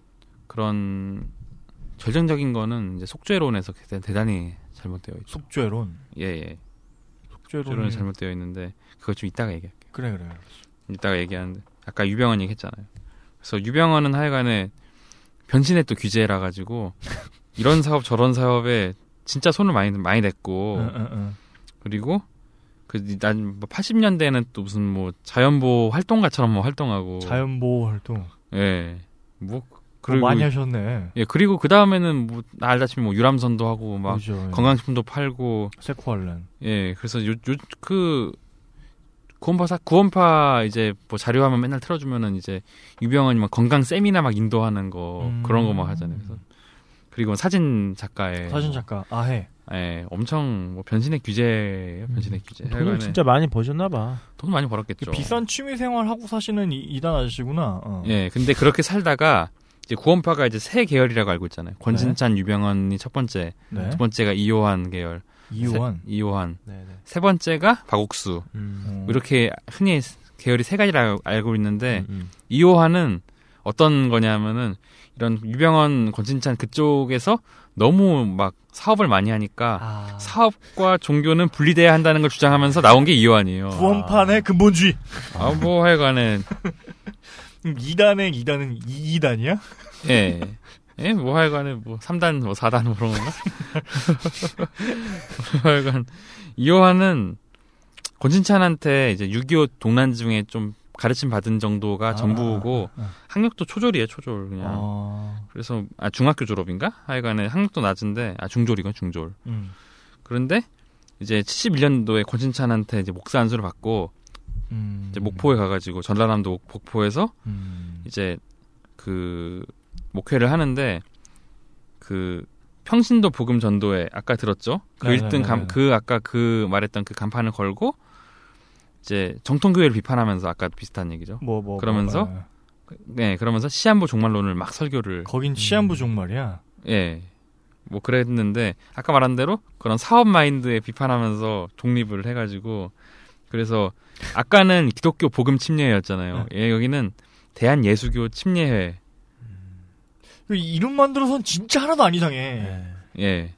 그런 결정적인 거는 이제 속죄론에서 대- 대단히 잘못되어 있죠. 속죄론. 예, 예. 속죄론이 속죄론이 잘못되어 있는데 그거 좀 이따가 얘기할게요. 그래 그래. 이따가 얘기하는데 아까 유병헌 얘기했잖아요. 그래서 유병헌은 하여간에 변신의 또 규제라 가지고 이런 사업 저런 사업에 진짜 손을 많이 많이 냈고 어, 어, 어. 그리고 그난 팔십 년대에는 또 무슨 뭐 자연보호 활동가처럼 뭐 활동하고 자연보호 활동. 예. 뭐 그리고 그리고 많이 하셨네. 예, 그리고 그 다음에는 뭐 알다시피 뭐 유람선도 하고 막 그죠, 예. 건강식품도 팔고 세코알렌. 예, 그래서 요 요 그 구원파 사 구원파 이제 뭐 자료화면 맨날 틀어주면은 이제 유병헌이 막 건강 세미나 막 인도하는 거 음. 그런 거 막 하잖아요. 그래서 그리고 사진 작가의 사진 작가 아해. 예, 엄청 뭐 변신의 규제예요. 변신의 규제. 돈을 하여간에 진짜 많이 버셨나 봐. 돈 많이 벌었겠죠. 비싼 취미 생활 하고 사시는 이, 이단 아저씨구나. 어. 예, 근데 그렇게 살다가 이제 구원파가 이제 세 계열이라고 알고 있잖아요. 권진찬, 유병헌이 첫 번째, 네. 두 번째가 이호환 계열, 이호환. 세, 이호환, 네네. 세 번째가 박옥수. 음. 어. 이렇게 흔히 계열이 세 가지라 알고 있는데 음. 이호환은 어떤 거냐면은 이런 유병헌, 권진찬 그쪽에서 너무 막 사업을 많이 하니까 아. 사업과 종교는 분리돼야 한다는 걸 주장하면서 나온 게 이호환이에요. 구원판의 근본주의. 아, 뭐 하여간에 이단의 이단은 이단이야? 예. 예, 뭐 하여간에 뭐 삼 단, 뭐 사 단 뭐 그런 건가? 하여간 이호환은 권진찬한테 이제 육이오 동란 중에 좀 가르침 받은 정도가 아, 전부고 아, 아. 학력도 초졸이에요, 초졸 그냥. 아, 그래서 아 중학교 졸업인가? 하여간에 학력도 낮은데 아 중졸이건 중졸. 음, 그런데 이제 칠십일 년도에 권신찬한테 이제 목사 안수를 받고 음, 이제 목포에 가가지고 전라남도 목포에서 음, 이제 그 목회를 하는데 그 평신도 복음 전도회 아까 들었죠? 그 네, 일 등 네, 감, 네. 그 아까 그 말했던 그 간판을 걸고 이제 정통교회를 비판하면서 아까 비슷한 얘기죠. 뭐, 뭐, 그러면서 뭐, 아, 네, 그러면서 시한부 종말론을 막 설교를 거긴 시한부 종말이야. 예. 뭐 그랬는데 아까 말한 대로 그런 사업 마인드에 비판하면서 독립을 해가지고 그래서 아까는 기독교 복음 침례회였잖아요. 예, 여기는 대한 예수교 침례회. 그 이름만 들어선 진짜 하나도 안 이상해. 예.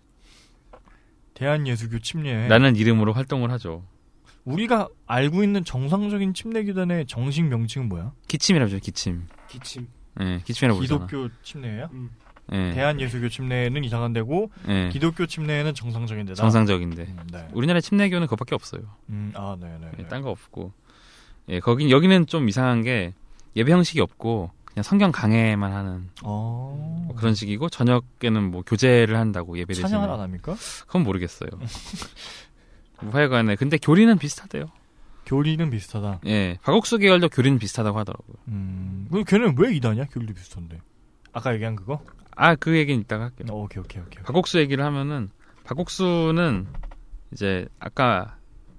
대한예수교 침례회. 라는 이름으로 활동을 하죠. 우리가 알고 있는 정상적인 침례교단의 정식 명칭은 뭐야? 기침이라고 하죠. 기침. 기침. 예, 기침이라고 그러잖아. 기독교 침례회야? 예. 대한예수교 침례회는 이상한 데고 예. 기독교 침례회는 정상적인 데다. 정상적인데. 음, 네. 우리나라 침례교는 그거밖에 없어요. 음, 아, 네, 네. 예, 네. 딴 거 없고. 예, 거긴 여기는 좀 이상한 게 예배 형식이 없고 그냥 성경 강해만 하는 어. 뭐 그런 식이고 저녁에는 뭐 교제를 한다고 예배 대신에. 찬양을 안 합니까? 그건 모르겠어요. 뭐 하여간에 근데 교리는 비슷하대요. 교리는 비슷하다. 예, 박옥수 계열도 교리는 비슷하다고 하더라고요. 음, 그 걔는 왜 이다냐? 교리도 비슷한데. 아까 얘기한 그거? 아, 그 얘기는 이따가 할게요. 어, 오케이, 오케이, 오케이. 박옥수 얘기를 하면은 박옥수는 이제 아까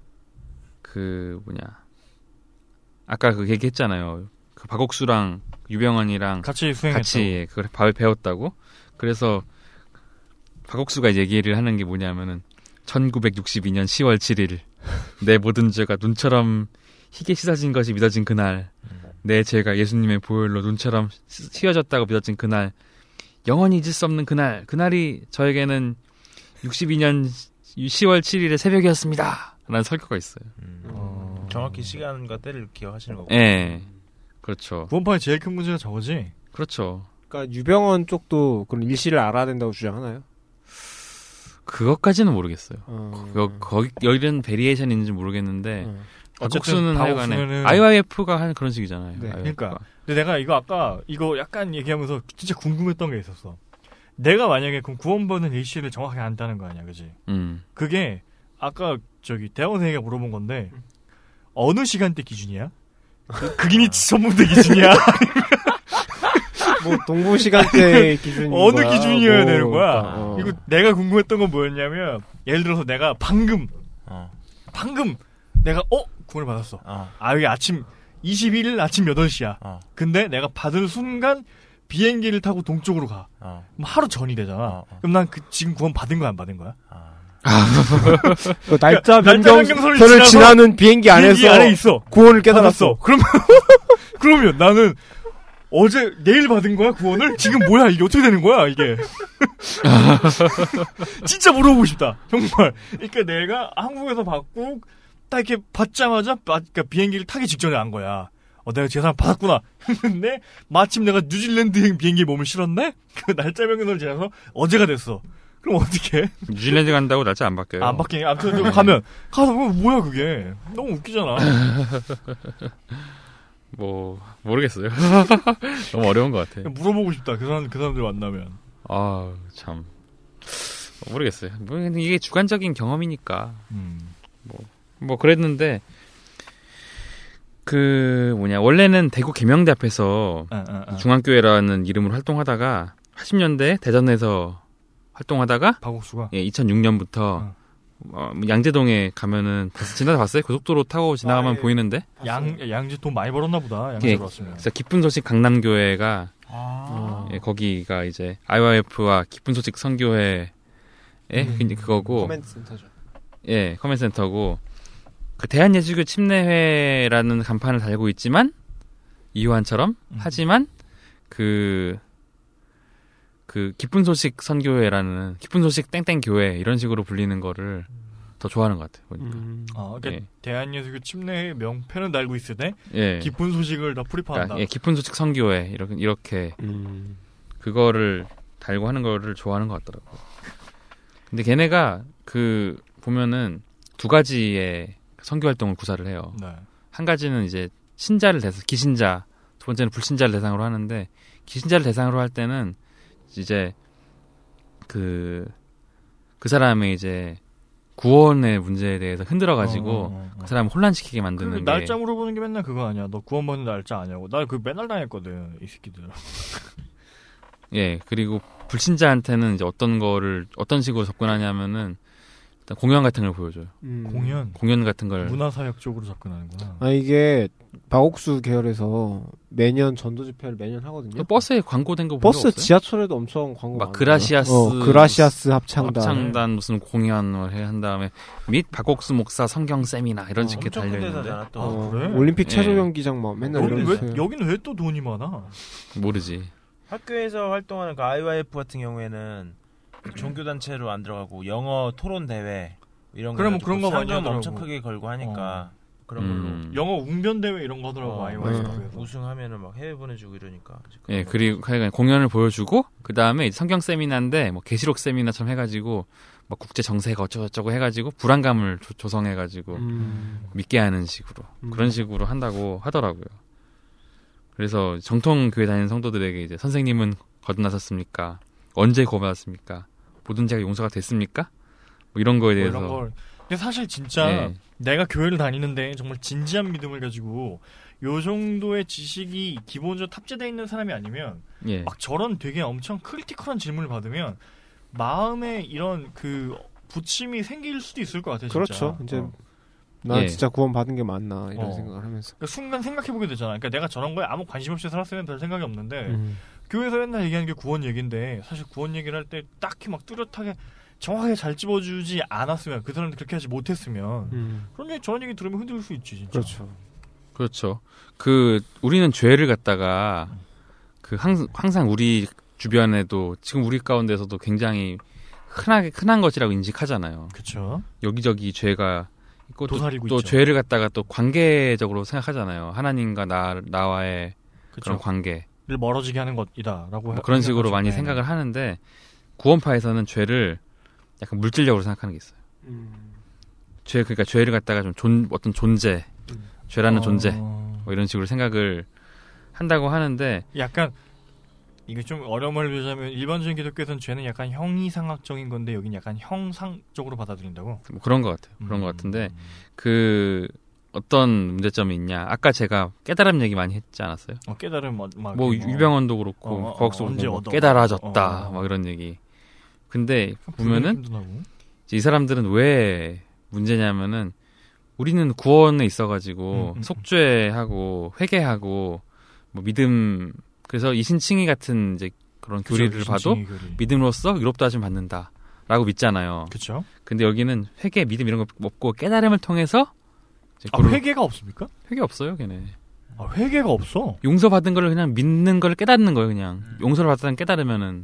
그 뭐냐 아까 그 얘기했잖아요. 그 박옥수랑 유병헌이랑 같이 수행했다고. 같이 그걸 바- 배웠다고. 그래서 박옥수가 이제 얘기를 하는 게 뭐냐면은 천구백육십이 년 시월 칠일 내 모든 죄가 눈처럼 희게 씻어진 것이 믿어진 그날 내 죄가 예수님의 보혈로 눈처럼 씻- 휘어졌다고 믿어진 그날 영원히 잊을 수 없는 그날 그날이 저에게는 육십이 년 시월 칠일의 새벽이었습니다 라는 설교가 있어요. 어... 정확히 시간과 때를 기억하시는 거고. 예, 그렇죠. 구원파의 제일 큰 문제가 저거지. 그렇죠. 그러니까 유병헌 쪽도 그런 일시를 알아야 된다고 주장하나요? 그것까지는 모르겠어요. 어... 여, 거기 여기는 베리에이션인지 모르겠는데 어. 박옥수는 하여간에 박옥수는- 아이와이에프가 하는 그런 식이잖아요. 네, 아이와이에프가. 그러니까. 근데 내가 이거 아까 이거 약간 얘기하면서 진짜 궁금했던 게 있었어. 내가 만약에 그럼 구원받는 일시를 정확하게 안다는 거 아니야, 그지? 음. 그게 아까 저기 대학원생이가 물어본 건데 어느 시간대 기준이야? 그, 극인이 전문대 기준이야? 뭐 동부 시간대 기준인 어느 거야? 기준이어야 뭐, 되는 거야? 그러니까, 어. 이거 내가 궁금했던 건 뭐였냐면 예를 들어서 내가 방금 어. 방금 내가 어? 구원을 받았어. 어. 아 여기 아침 이십일 일 아침 여덟 시야. 어. 근데 내가 받을 순간 비행기를 타고 동쪽으로 가. 어. 그럼 하루 전이 되잖아. 어, 어. 그럼 난 그 지금 구원 받은 거야 안 받은 거야? 그 날짜 날짜 변경서를 변경서를 지나는 비행기 안에서 비행기 안에 있어. 구원을 깨달았어. 받았어. 그러면 그러면 나는 어제 내일 받은 거야 구원을? 지금 뭐야 이게 어떻게 되는 거야 이게? 진짜 물어보고 싶다 정말. 그러니까 내가 한국에서 받고 딱 이렇게 받자마자 받, 그러니까 비행기를 타기 직전에 안 거야. 어 내가 재산 받았구나. 근데 마침 내가 뉴질랜드행 비행기에 몸을 실었네. 그 날짜 변경을 지나서 어제가 됐어. 그럼 어떻게? 뉴질랜드 간다고 날짜 안 바뀌어요. 안 바뀌게. 아무튼 가면 가서 뭐, 뭐야 그게? 너무 웃기잖아. 뭐 모르겠어요. 너무 어려운 것 같아. 물어보고 싶다. 그 사람 그 사람들 만나면. 아 참 모르겠어요. 뭐 근데 이게 주관적인 경험이니까 음. 뭐 그랬는데 그 뭐냐 원래는 대구 계명대 앞에서 아, 아, 아. 중앙교회라는 이름으로 활동하다가 팔십 년대 대전에서 활동하다가 박옥수가. 예, 이천육 년부터 어, 양재동에 가면은 지나다 봤어요? 고속도로 타고 지나가면 아, 예. 보이는데 양 양지 돈 많이 벌었나 보다. 양지 예. 벌었으면. 그래서 기쁜 소식 강남교회가 아. 예, 거기가 이제 아이와이에프와 기쁜 소식 선교회의 음. 그- 그거고 코멘트 센터죠. 예, 커맨드 센터고 그 대한예수교 침례회라는 간판을 달고 있지만 이유한처럼 음. 하지만 그 그 기쁜 소식 선교회라는 기쁜 소식 땡땡 교회 이런 식으로 불리는 거를 더 좋아하는 것 같아요. 보니까. 음. 아, 그러니까 예. 대한예수교 침례의 명패는 달고 있을 때 예. 기쁜 소식을 더 풀이파한다. 그러니까, 예, 기쁜 소식 선교회 이렇게 이렇게 음. 그거를 달고 하는 거를 좋아하는 것 같더라고요. 근데 걔네가 그 보면은 두 가지의 선교 활동을 구사를 해요. 네. 한 가지는 이제 신자를 대상, 기신자, 두 번째는 불신자를 대상으로 하는데 기신자를 대상으로 할 때는 이제 그, 그 사람의 이제 구원의 문제에 대해서 흔들어가지고 어, 어, 어. 그 사람을 혼란시키게 만드는 그 게 날짜 물어보는 게 맨날 그거 아니야. 너 구원받는 날짜 아냐고. 나 그 맨날 당했거든. 이 새끼들. 예, 그리고 불신자한테는 이제 어떤 거를 어떤 식으로 접근하냐면은 일단 공연 같은 걸 보여줘요. 음. 공연. 공연 같은 걸 문화사역 쪽으로 접근하는구나. 아 이게 박옥수 계열에서 매년 전도 집회를 매년 하거든요. 그 버스에 광고된 거 본 적 버스 없어요? 지하철에도 엄청 광고 막 많아요. 그라시아스 어, 그라시아스 합창단. 합창단 무슨 공연을 해 한 다음에 및 박옥수 목사 성경 세미나 이런 어, 식의 엄청 큰 달려 있는데 데서잖아 또. 어, 그래? 올림픽 예. 체조 경기장 막 맨날 여긴 이런 왜, 데서 여기는 왜 또 돈이 많아? 모르지. 학교에서 활동하는 그 아이와이에프 같은 경우에는 종교 단체로 안 들어가고 영어 토론 대회 이런 거 그래, 뭐 해가지고 그런 거 많이 상금 하더라고. 엄청 크게 걸고 하니까 그런 걸로 음. 영어 웅변 대회 이런 거 하더라고. 어, 아이와이에프에서. 음. 우승하면은 막 해외 보내주고 이러니까. 이제 예, 그런 거. 그리고 하여간 공연을 보여주고 그 다음에 성경 세미나인데 뭐 계시록 세미나처럼 해가지고 막 국제 정세가 어쩌고저쩌고 해가지고 불안감을 조, 조성해가지고 음. 믿게 하는 식으로 음. 그런 식으로 한다고 하더라고요. 그래서 정통 교회 다니는 성도들에게 이제 선생님은 거듭나셨습니까? 언제 구원받았습니까? 모든 죄가 용서가 됐습니까? 뭐 이런 거에 뭐 대해서 이런 걸. 근데 사실 진짜 예. 내가 교회를 다니는데 정말 진지한 믿음을 가지고 요 정도의 지식이 기본적으로 탑재되어 있는 사람이 아니면 예. 막 저런 되게 엄청 크리티컬한 질문을 받으면 마음에 이런 그 부침이 생길 수도 있을 것 같아요. 진짜. 그렇죠. 이제 어. 난 예. 진짜 구원 받은 게 맞나 이런 어. 생각을 하면서. 그러니까 순간 생각해보게 되잖아. 그러니까 내가 저런 거에 아무 관심 없이 살았으면 별 생각이 없는데 음. 교회에서 맨날 얘기하는 게 구원 얘기인데 사실 구원 얘기를 할 때 딱히 막 뚜렷하게 정확하게 잘 집어주지 않았으면 그 사람들 그렇게 하지 못했으면 음. 그런 얘기 저런 얘기 들으면 흔들릴 수 있지 진짜. 그렇죠. 그렇죠. 그 우리는 죄를 갖다가 그 항, 항상 우리 주변에도 지금 우리 가운데서도 굉장히 흔하게 흔한 것이라고 인식하잖아요. 그렇죠. 여기저기 죄가 있고 또, 도사리고 또 있죠. 죄를 갖다가 또 관계적으로 생각하잖아요. 하나님과 나 나와의 그렇죠. 그런 관계. 를 멀어지게 하는 것이다라고 뭐 하- 그런 식으로 생각하죠. 많이 네. 생각을 하는데 구원파에서는 죄를 약간 물질적으로 생각하는 게 있어요. 음. 죄 그러니까 죄를 갖다가 좀 존, 어떤 존재, 음. 죄라는 어, 존재 뭐 이런 식으로 생각을 한다고 하는데 약간 이게 좀 어려움을 들자면 일반적인 기독교에서는 죄는 약간 형이상학적인 건데 여긴 약간 형상적으로 받아들인다고. 뭐 그런 것 같아요. 그런 음. 것 같은데 그 어떤 문제점이 있냐? 아까 제가 깨달음 얘기 많이 했지 않았어요? 어, 깨달음 뭐, 막 뭐 이렇게 유병원도 그렇고 어, 어, 거학도 언제 그렇고 얻어? 깨달아졌다 어. 막 이런 얘기. 근데 좀 보면은 힘도 나고. 이제 이 사람들은 왜 문제냐면은 우리는 구원에 있어가지고 음, 음, 속죄하고 회개하고 뭐 믿음 그래서 이신칭의 같은 이제 그런 그쵸, 교리를 봐도 신칭의 교리. 믿음으로써 의롭다 하심 받는다라고 믿잖아요. 그쵸? 근데 여기는 회개, 믿음 이런 거 없고 깨달음을 통해서 이제 아 그걸- 회개가 없습니까? 회개 없어요, 걔네. 아 회개가 없어. 용서받은 걸 그냥 믿는 걸 깨닫는 거예요, 그냥. 용서를 받았다는 깨달으면은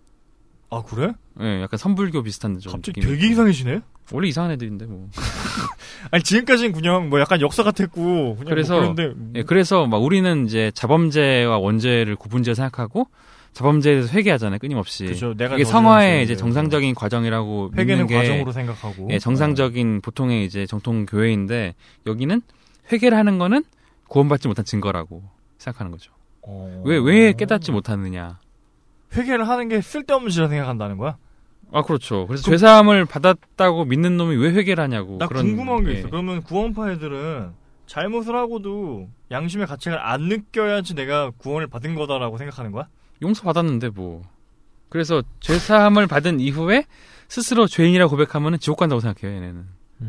아 그래? 예, 약간 선불교 비슷한 좀 갑자기 느낌이 되게 있고. 이상해지네. 원래 이상한 애들인데 뭐. 아니 지금까지는 그냥 뭐 약간 역사 같았고 그냥 그래서 뭐 그런데 예, 그래서 막 우리는 이제 자범죄와 원죄를 구분지어 생각하고 자범죄에 대해서 회개하잖아요, 끊임없이. 그죠. 내가 이게 저지른 성화의 죄에 이제 대해서. 정상적인 과정이라고 회개는 믿는 게 과정으로 생각하고 예, 정상적인 보통의 이제 정통 교회인데 여기는 회개를 하는 거는 구원받지 못한 증거라고 생각하는 거죠. 어... 왜 왜 깨닫지 못하느냐? 회개를 하는 게 쓸데없는 짓이라 생각한다는 거야? 아 그렇죠. 그래서 그- 죄사함을 받았다고 믿는 놈이 왜 회개를 하냐고. 나 그런, 궁금한 게 예. 있어. 그러면 구원파 애들은 잘못을 하고도 양심의 가책을 안 느껴야지 내가 구원을 받은 거다라고 생각하는 거야? 용서 받았는데 뭐. 그래서 죄사함을 받은 이후에 스스로 죄인이라고 고백하면은 지옥 간다고 생각해요, 얘네는.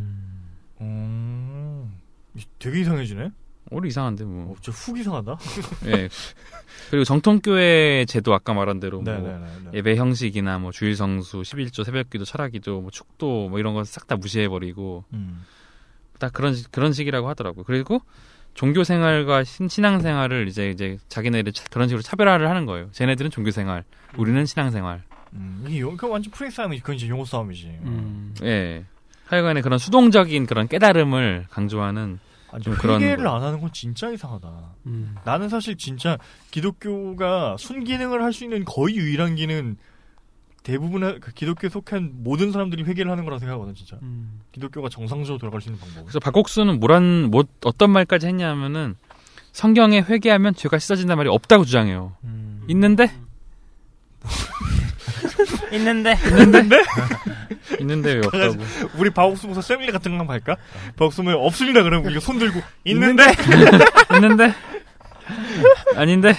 음... 되게 이상해지네? 오히려 이상한데 뭐. 어, 진짜 훅 이상하다? 예. 그리고 정통교회 제도 아까 말한 대로 뭐 네네네. 예배 형식이나 뭐 주일 성수, 십일조, 새벽기도, 철학기도, 뭐 축도 뭐 이런 거 싹 다 무시해 버리고 음. 딱 그런 식- 그런 식이라고 하더라고요. 그리고 종교 생활과 신, 신앙 생활을 이제 이제 자기네들 차- 그런 식으로 차별화를 하는 거예요. 쟤네들은 종교 생활, 우리는 신앙 생활. 음. 이게 용, 그건 완전 프레이 싸움이지. 그건 이제 용어 싸움이지. 음. 예. 하여간에 그런 수동적인 그런 깨달음을 강조하는 아니, 좀 그런 회개를 거. 안 하는 건 진짜 이상하다. 음. 나는 사실 진짜 기독교가 순기능을 할 수 있는 거의 유일한 기능 대부분의 그 기독교에 속한 모든 사람들이 회개를 하는 거라 생각하거든 진짜. 음. 기독교가 정상적으로 돌아갈 수 있는 방법. 그래서 박옥수는 뭐란 뭐 어떤 말까지 했냐면은 성경에 회개하면 죄가 씻어진단 말이 없다고 주장해요. 음. 있는데 있는데 있는데 있는데 왜 없다고? 우리 박옥수목사 세밀리 같은 거 한번 할까? 박옥수목 없습니다. 그러면 이거 손 들고 있는데 있는데 아닌데.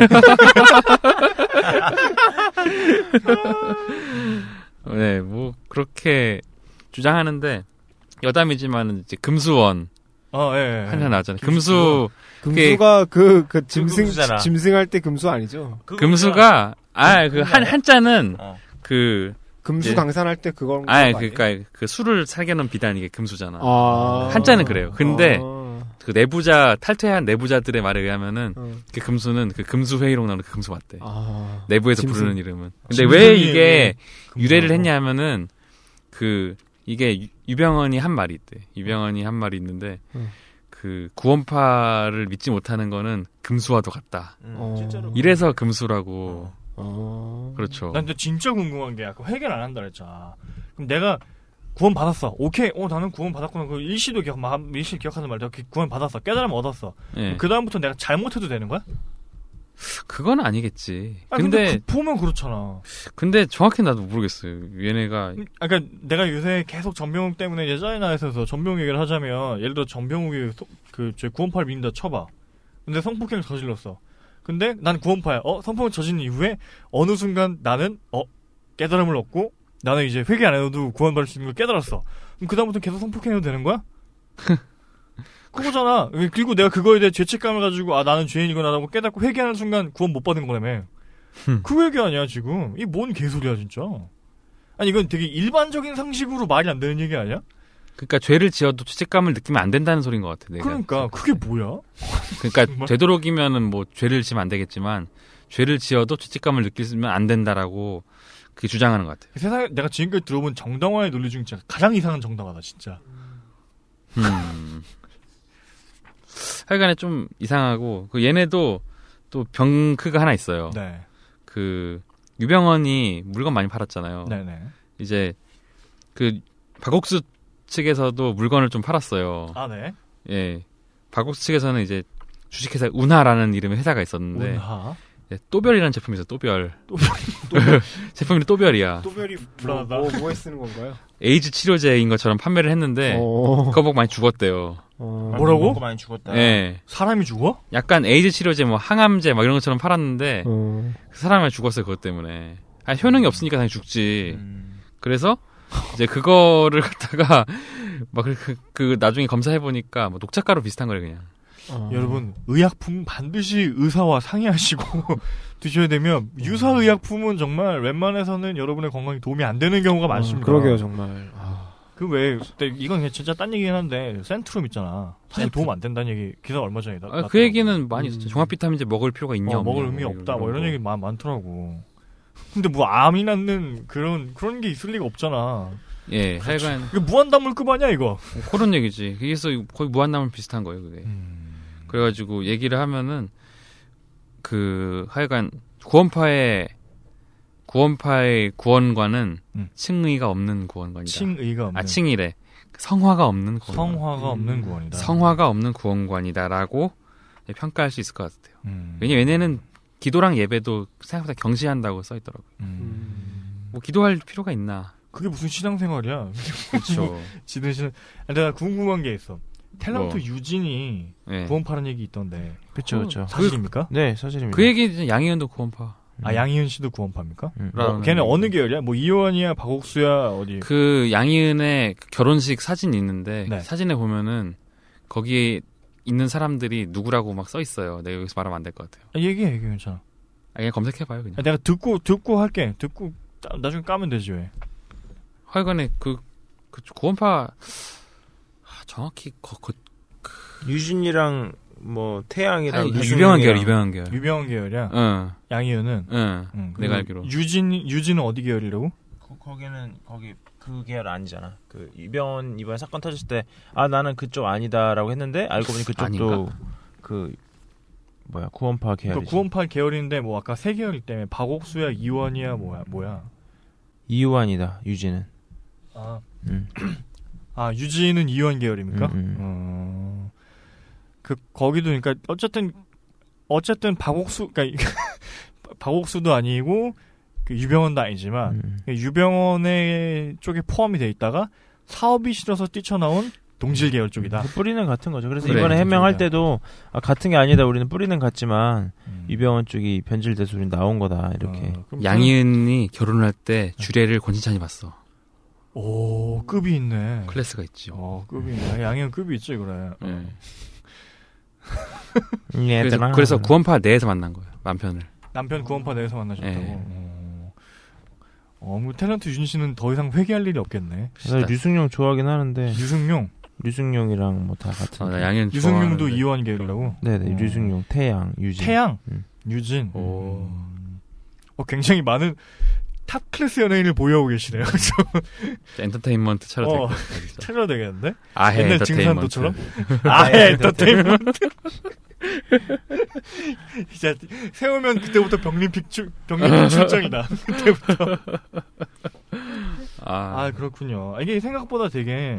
네, 뭐 그렇게 주장하는데 여담이지만 이제 금수원 어, 예, 예. 한잔 나왔잖아요. 금수 금수가 그, 그 짐승, 금수잖아. 짐승할 때 금수 아니죠? 금수가 아 그 한 한자는 어. 그 금수 예. 당산할 때 그건 아 그거 그러니까 그 술을 사겨놓은 비단 이게 금수잖아. 아. 한자는 그래요. 근데 아. 그 내부자 탈퇴한 내부자들의 말에 의하면은 어. 그 금수는 그 금수회의록 나오는 그 금수 맞대. 아. 내부에서 짐승. 부르는 이름은. 근데 짐승이 왜 이게 금수하고. 유래를 했냐면은 그 이게 유- 유병헌이 한 말이 있대. 유병헌이 한 말이 있는데 음. 그 구원파를 믿지 못하는 거는 금수와도 같다. 음, 어. 실제로 이래서 금수라고. 어. 그렇죠. 난 근데 진짜 궁금한 게 아까 회개를 안 한다 그랬잖아. 그럼 내가 구원 받았어. 오케이. 어 나는 구원 받았구나. 그 일시도 기억, 막 일시 기억하는 말이야. 구원 받았어. 깨달음 얻었어. 예. 그 다음부터 내가 잘못해도 되는 거야? 그건 아니겠지. 아, 근데, 근데 그, 보면 그렇잖아. 근데 정확히 나도 모르겠어요. 얘네가 아, 그러니까 내가 요새 계속 전병욱 때문에 이제 짜이나에서 전병욱 얘기를 하자면 예를 들어 전병욱이 그저 구원파를 믿는다 쳐봐. 근데 성폭행을 저질렀어. 근데 난 구원파야. 어 성폭행 저지른 이후에 어느 순간 나는 어 깨달음을 얻고 나는 이제 회개 안 해도 구원받을 수 있는 걸 깨달았어. 그럼 그 다음부터 계속 성폭행해도 되는 거야? 그거잖아. 그리고 내가 그거에 대해 죄책감을 가지고 아 나는 죄인이구나라고 깨닫고 회개하는 순간 구원 못 받은 거라며. 그 얘기 아니야 지금. 이 뭔 개소리야 진짜. 아니 이건 되게 일반적인 상식으로 말이 안 되는 얘기 아니야? 그러니까 죄를 지어도 죄책감을 느끼면 안 된다는 소리인 것 같아. 내가. 그러니까 그게 뭐야? 그러니까 정말? 되도록이면은 뭐 죄를 지면 안 되겠지만 죄를 지어도 죄책감을 느끼면 안 된다라고 그게 주장하는 것 같아요. 세상에 내가 지금까지 들어본 정당화의 논리 중 진짜 가장 이상한 정당화다 진짜. 음. 하여간에 좀 이상하고 그 얘네도 또 병크가 하나 있어요. 네, 그 유병헌이 물건 많이 팔았잖아요. 네, 네. 이제 그 박옥수 측에서도 물건을 좀 팔았어요. 아 네. 예. 박옥수 측에서는 이제 주식회사 운하라는 이름의 회사가 있었는데 운하. 예, 또별이라는 제품이 있어요. 또별. 또별. 제품이 또별이야. 또별이 불안하다. 뭐, 뭐에 쓰는 건가요? 에이즈 치료제인 것처럼 판매를 했는데 어. 그거 보고 많이 죽었대요. 어. 뭐라고? 먹고 많이 죽었다. 예. 사람이 죽어? 약간 에이즈 치료제 뭐 항암제 막 이런 것처럼 팔았는데 어. 그 사람이 죽었어요. 그것 때문에. 아, 효능이 없으니까 당연히 죽지. 음. 그래서 이제 그거를 갖다가 막 그 그 나중에 검사해 보니까 뭐 녹차가루 비슷한 거예요, 그냥. 어. 여러분 의약품 반드시 의사와 상의하시고 드셔야 되면 유사 의약품은 정말 웬만해서는 여러분의 건강에 도움이 안 되는 경우가 많습니다. 어, 그러게요 정말. 아. 그 왜 이건 그냥 진짜 딴 얘기긴 한데 센트룸 있잖아. 사실 센트룸. 도움 안 된다는 얘기 기사 얼마 전에 나. 아, 그 얘기는 많이 있었죠. 음. 종합 비타민제 먹을 필요가 있냐 어, 없냐. 먹을 의미 뭐 없다. 뭐 이런 거. 얘기 많, 많더라고. 근데 뭐 암이 낳는 그런 그런 게 있을 리가 없잖아. 예, 하여간 이거 무한단물급 아니야 이거? 그런 얘기지. 그래서 거의 무한나물 비슷한 거예요, 그게. 그래가지고 얘기를 하면은 그 하여간 구원파의 구원파의 구원관은 음. 칭의가 없는 구원관이다. 칭의가 없는. 아 칭의래. 성화가 없는 구원관. 성화가 없는 구원이다. 성화가 없는 구원관이다라고 평가할 수 있을 것 같아요. 음. 왜냐면 얘네는 기도랑 예배도 생각보다 경시한다고 써 있더라고요. 음. 뭐 기도할 필요가 있나? 그게 무슨 신앙생활이야? 그렇죠. 지들 신. 내가 궁금한 게 있어. 탤런트 뭐. 유진이 네. 구원파라는 얘기 있던데 그렇죠, 그렇죠. 사실입니까? 네, 사실입니다. 그 얘기 양희은도 구원파. 아 양희은 씨도 구원파입니까? 음. 뭐, 라는 걔는 얘기. 어느 계열이야? 뭐 이효원이야, 박옥수야, 어디? 그 양희은의 결혼식 사진이 있는데 네. 사진에 보면은 거기에 있는 사람들이 누구라고 막 써 있어요. 내가 여기서 말하면 안 될 것 같아요. 아, 얘기해, 얘기 괜찮아. 아, 그냥 검색해봐요 그냥. 아, 내가 듣고 듣고 할게. 듣고 따, 나중에 까면 되지 왜? 하여간에 그, 그 구원파 아, 정확히 거, 그, 유진이랑 뭐 태양이랑 아니, 유승이랑 유병한 계열, 유병한 계열. 유병원 계열이야. 응, 양희은은. 응. 응, 내가 그리고 알기로. 유진 유진은 어디 계열이라고? 거, 거기는 거기 그 계열 아니잖아. 그 이병헌 이번에 사건 터졌을 때 아 나는 그쪽 아니다라고 했는데 알고 보니 그쪽도 아닌가? 그 뭐야 구원파 계열이지. 그 구원파 계열인데 뭐 아까 세 계열이 때문에 박옥수야, 이원이야, 뭐야, 뭐야? 이완이다. 유진은. 아, 음. 아 유진은 이원 계열입니까? 음, 음. 어... 그 거기도 그러니까 어쨌든 어쨌든 박옥수 그러니까 박옥수도 아니고 그 유병원도 아니지만 음. 유병원의 쪽에 포함이 돼 있다가 사업이 싫어서 뛰쳐나온 동질 계열 쪽이다. 그 뿌리는 같은 거죠. 그래서 그래, 이번에 해명할 동질이다. 때도 아, 같은 게 아니다. 우리는 뿌리는 같지만 음. 유병원 쪽이 변질돼서 우린 나온 거다. 이렇게. 어, 그럼 양희은이 결혼할 때 주례를 권신찬이 봤어. 그- 오 급이 있네. 클래스가 있지. 어 급이 있네. 양현 급이 있지 그래. 예. 음, 그래서, 얘들아. 그래서 구원파 내에서 만난 거예요. 남편을. 남편 구원파 내에서 만나셨다고. 예. 어, 어, 뭐 탤런트 윤 씨는 더 이상 회개할 일이 없겠네. 그래서 류승용 좋아하긴 하는데 유승용, 류승용이랑 뭐 다 같은. 어, 나 양희은 유승용도 좋아하는데. 이완 계열이라고. 네네. 어. 류승용, 태양, 유진. 태양, 음. 유진. 오. 음. 어, 굉장히 많은 탑 클래스 연예인을 보유하고 계시네요. 그죠? 엔터테인먼트 차려도 어. 될것 같아. 진짜. 찾아야 되겠는데? 아해 옛날 엔터테인먼트. 증산도처럼? 아예 엔터테인먼트. 진짜 세우면 그때부터 병림픽 출 병림픽 출정이다. 그때부터. 아, 아 그렇군요. 이게 생각보다 되게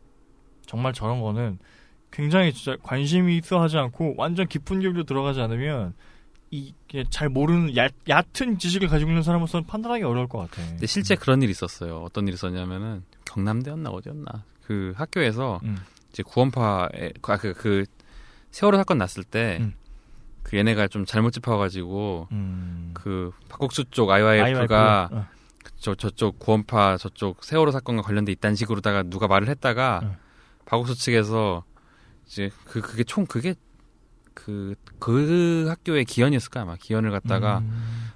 정말 저런 거는 굉장히 진짜 관심이 있어 하지 않고 완전 깊은 기울로 들어가지 않으면 이게 잘 모르는 얕, 얕은 지식을 가지고 있는 사람으로서는 판단하기 어려울 것 같아. 근데 실제 그런 일이 있었어요. 어떤 일이 있었냐면은 경남대였나 어디였나 그 학교에서 음. 이제 구원파에 아그 그 세월호 사건 났을 때 음. 그 얘네가 좀 잘못 짚어가지고 음. 그 박국수 쪽 아이와이에프가 어. 저 저쪽 구원파 저쪽 세월호 사건과 관련돼 있다는 식으로다가 누가 말을 했다가 어. 박국수 측에서 이제 그 그게 총 그게 그 그 학교의 기현이었을까 아마 기현을 갖다가 음.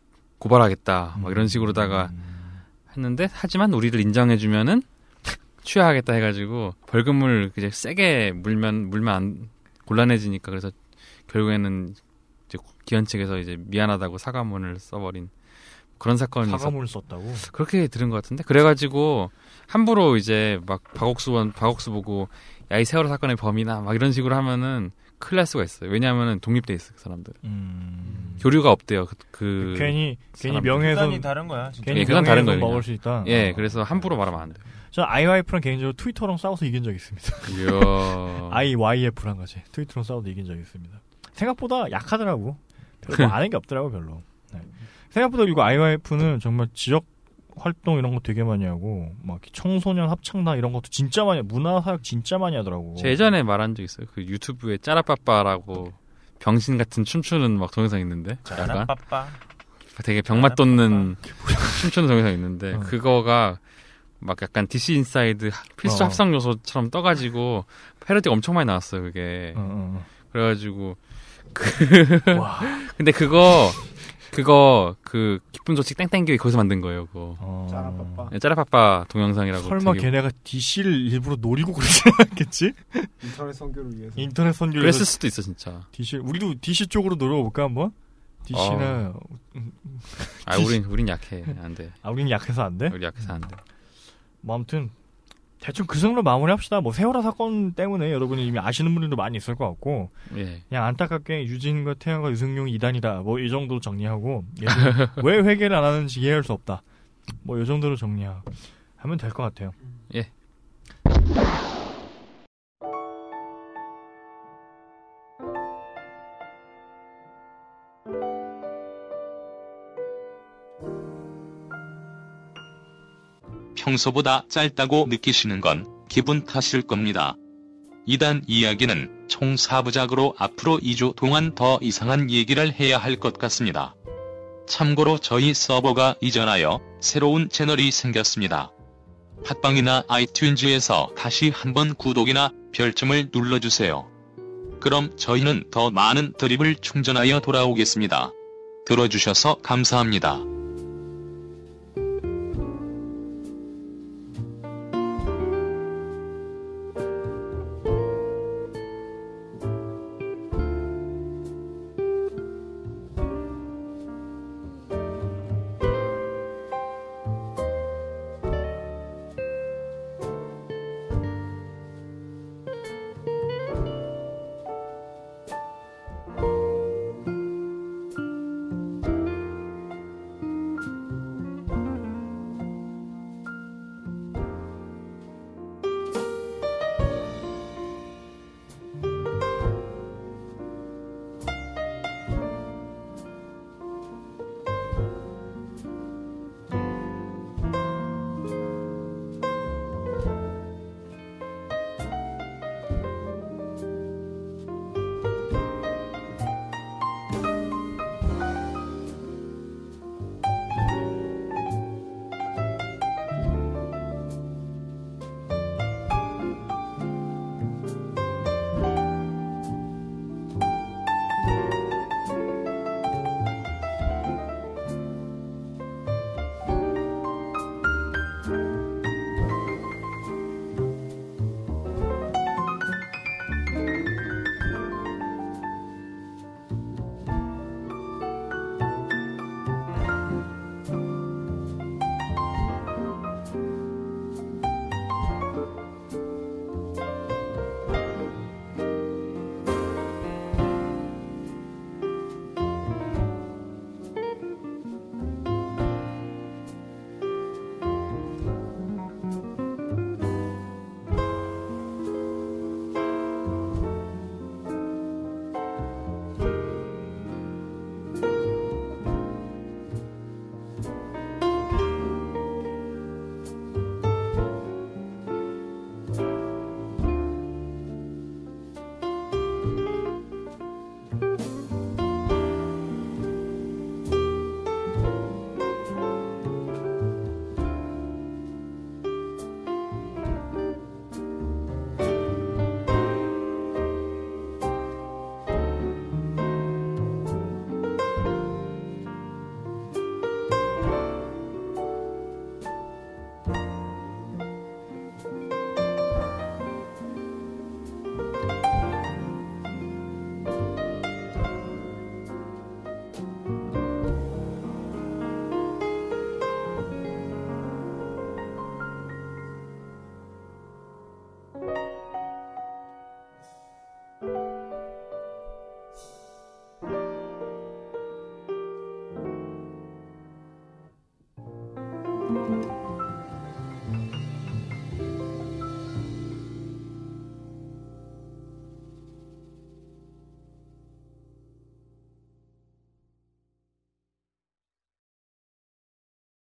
고발하겠다 막 이런 식으로다가 했는데 하지만 우리를 인정해주면은 취하하겠다 해가지고 벌금을 이제 세게 물면 물면 안 곤란해지니까 그래서 결국에는 이제 기현 측에서 이제 미안하다고 사과문을 써버린 그런 사건이 있었. 사과문을 썼다고. 그렇게 들은 것 같은데 그래가지고 함부로 이제 막 박옥수 박옥수 보고 야 이 세월호 사건의 범인아 막 이런 식으로 하면은 큰일 날 수가 있어요. 왜냐하면은 독립돼 있어 그 사람들. 음. 교류가 없대요. 그, 그 괜히 괜히 사람들. 명예훼손 수단이 다른 거야. 진짜. 괜히 예, 그건 다른 명예훼손 거예요, 먹을 그냥. 수 있다. 예, 어. 그래서 함부로 말하면 안 돼요. 저 아이와이에프랑 개인적으로 트위터랑 싸워서 이긴 적 있습니다. 이야. 아이와이에프랑 같이 트위터랑 싸워서 이긴 적이 있습니다. 생각보다 약하더라고. 뭐 아는 게 없더라고 별로. 네. 생각보다 그리고 아이와이에프는 정말 지역 활동 이런 거 되게 많이 하고 막 청소년 합창단 이런 것도 진짜 많이 문화사역 진짜 많이 하더라고. 제가 예전에 말한 적 있어요. 그 유튜브에 짜라빠빠라고 병신 같은 춤추는 막 동영상 있는데 약간 빠빠. 되게 병맛 돋는 춤추는 동영상 있는데 어. 그거가 막 약간 디씨 인사이드 필수 어. 합성 요소처럼 떠가지고 패러디가 엄청 많이 나왔어요. 그게 어, 어, 그래가지고 어. 와. 근데 그거 그거 그 기쁜 소식 땡땡교회 거기서 만든 거예요. 그거 어. 짜라빠빠. 네, 짜라빠빠 동영상이라고. 설마 되게- 걔네가 디씨를 일부러 노리고 그러지 않겠지? 인터넷 선교를 위해서. 인터넷 선교에서 그랬을 수도 있어 진짜. 디씨 우리도 디씨 쪽으로 노려가 볼까 한번? 디씨나 아 우린 우린 약해 안 돼. 아 우리는 약해서 안 돼? 우리 약해서 안 돼. 뭐 아무튼 대충 그 정도로 마무리합시다. 뭐 세월호 사건 때문에 여러분이 이미 아시는 분들도 많이 있을 것 같고 예. 그냥 안타깝게 유진과 태양과 유승용이 이단이다. 뭐 이 정도로 정리하고 얘는 왜 회개를 안 하는지 이해할 수 없다. 뭐 이 정도로 정리하면 될 것 같아요. 예. 평소보다 짧다고 느끼시는 건 기분 탓일 겁니다. 이단 이야기는 총 사 부작으로 앞으로 이 주 동안 더 이상한 얘기를 해야 할 것 같습니다. 참고로 저희 서버가 이전하여 새로운 채널이 생겼습니다. 팟빵이나 아이튠즈에서 다시 한번 구독이나 별점을 눌러주세요. 그럼 저희는 더 많은 드립을 충전하여 돌아오겠습니다. 들어주셔서 감사합니다.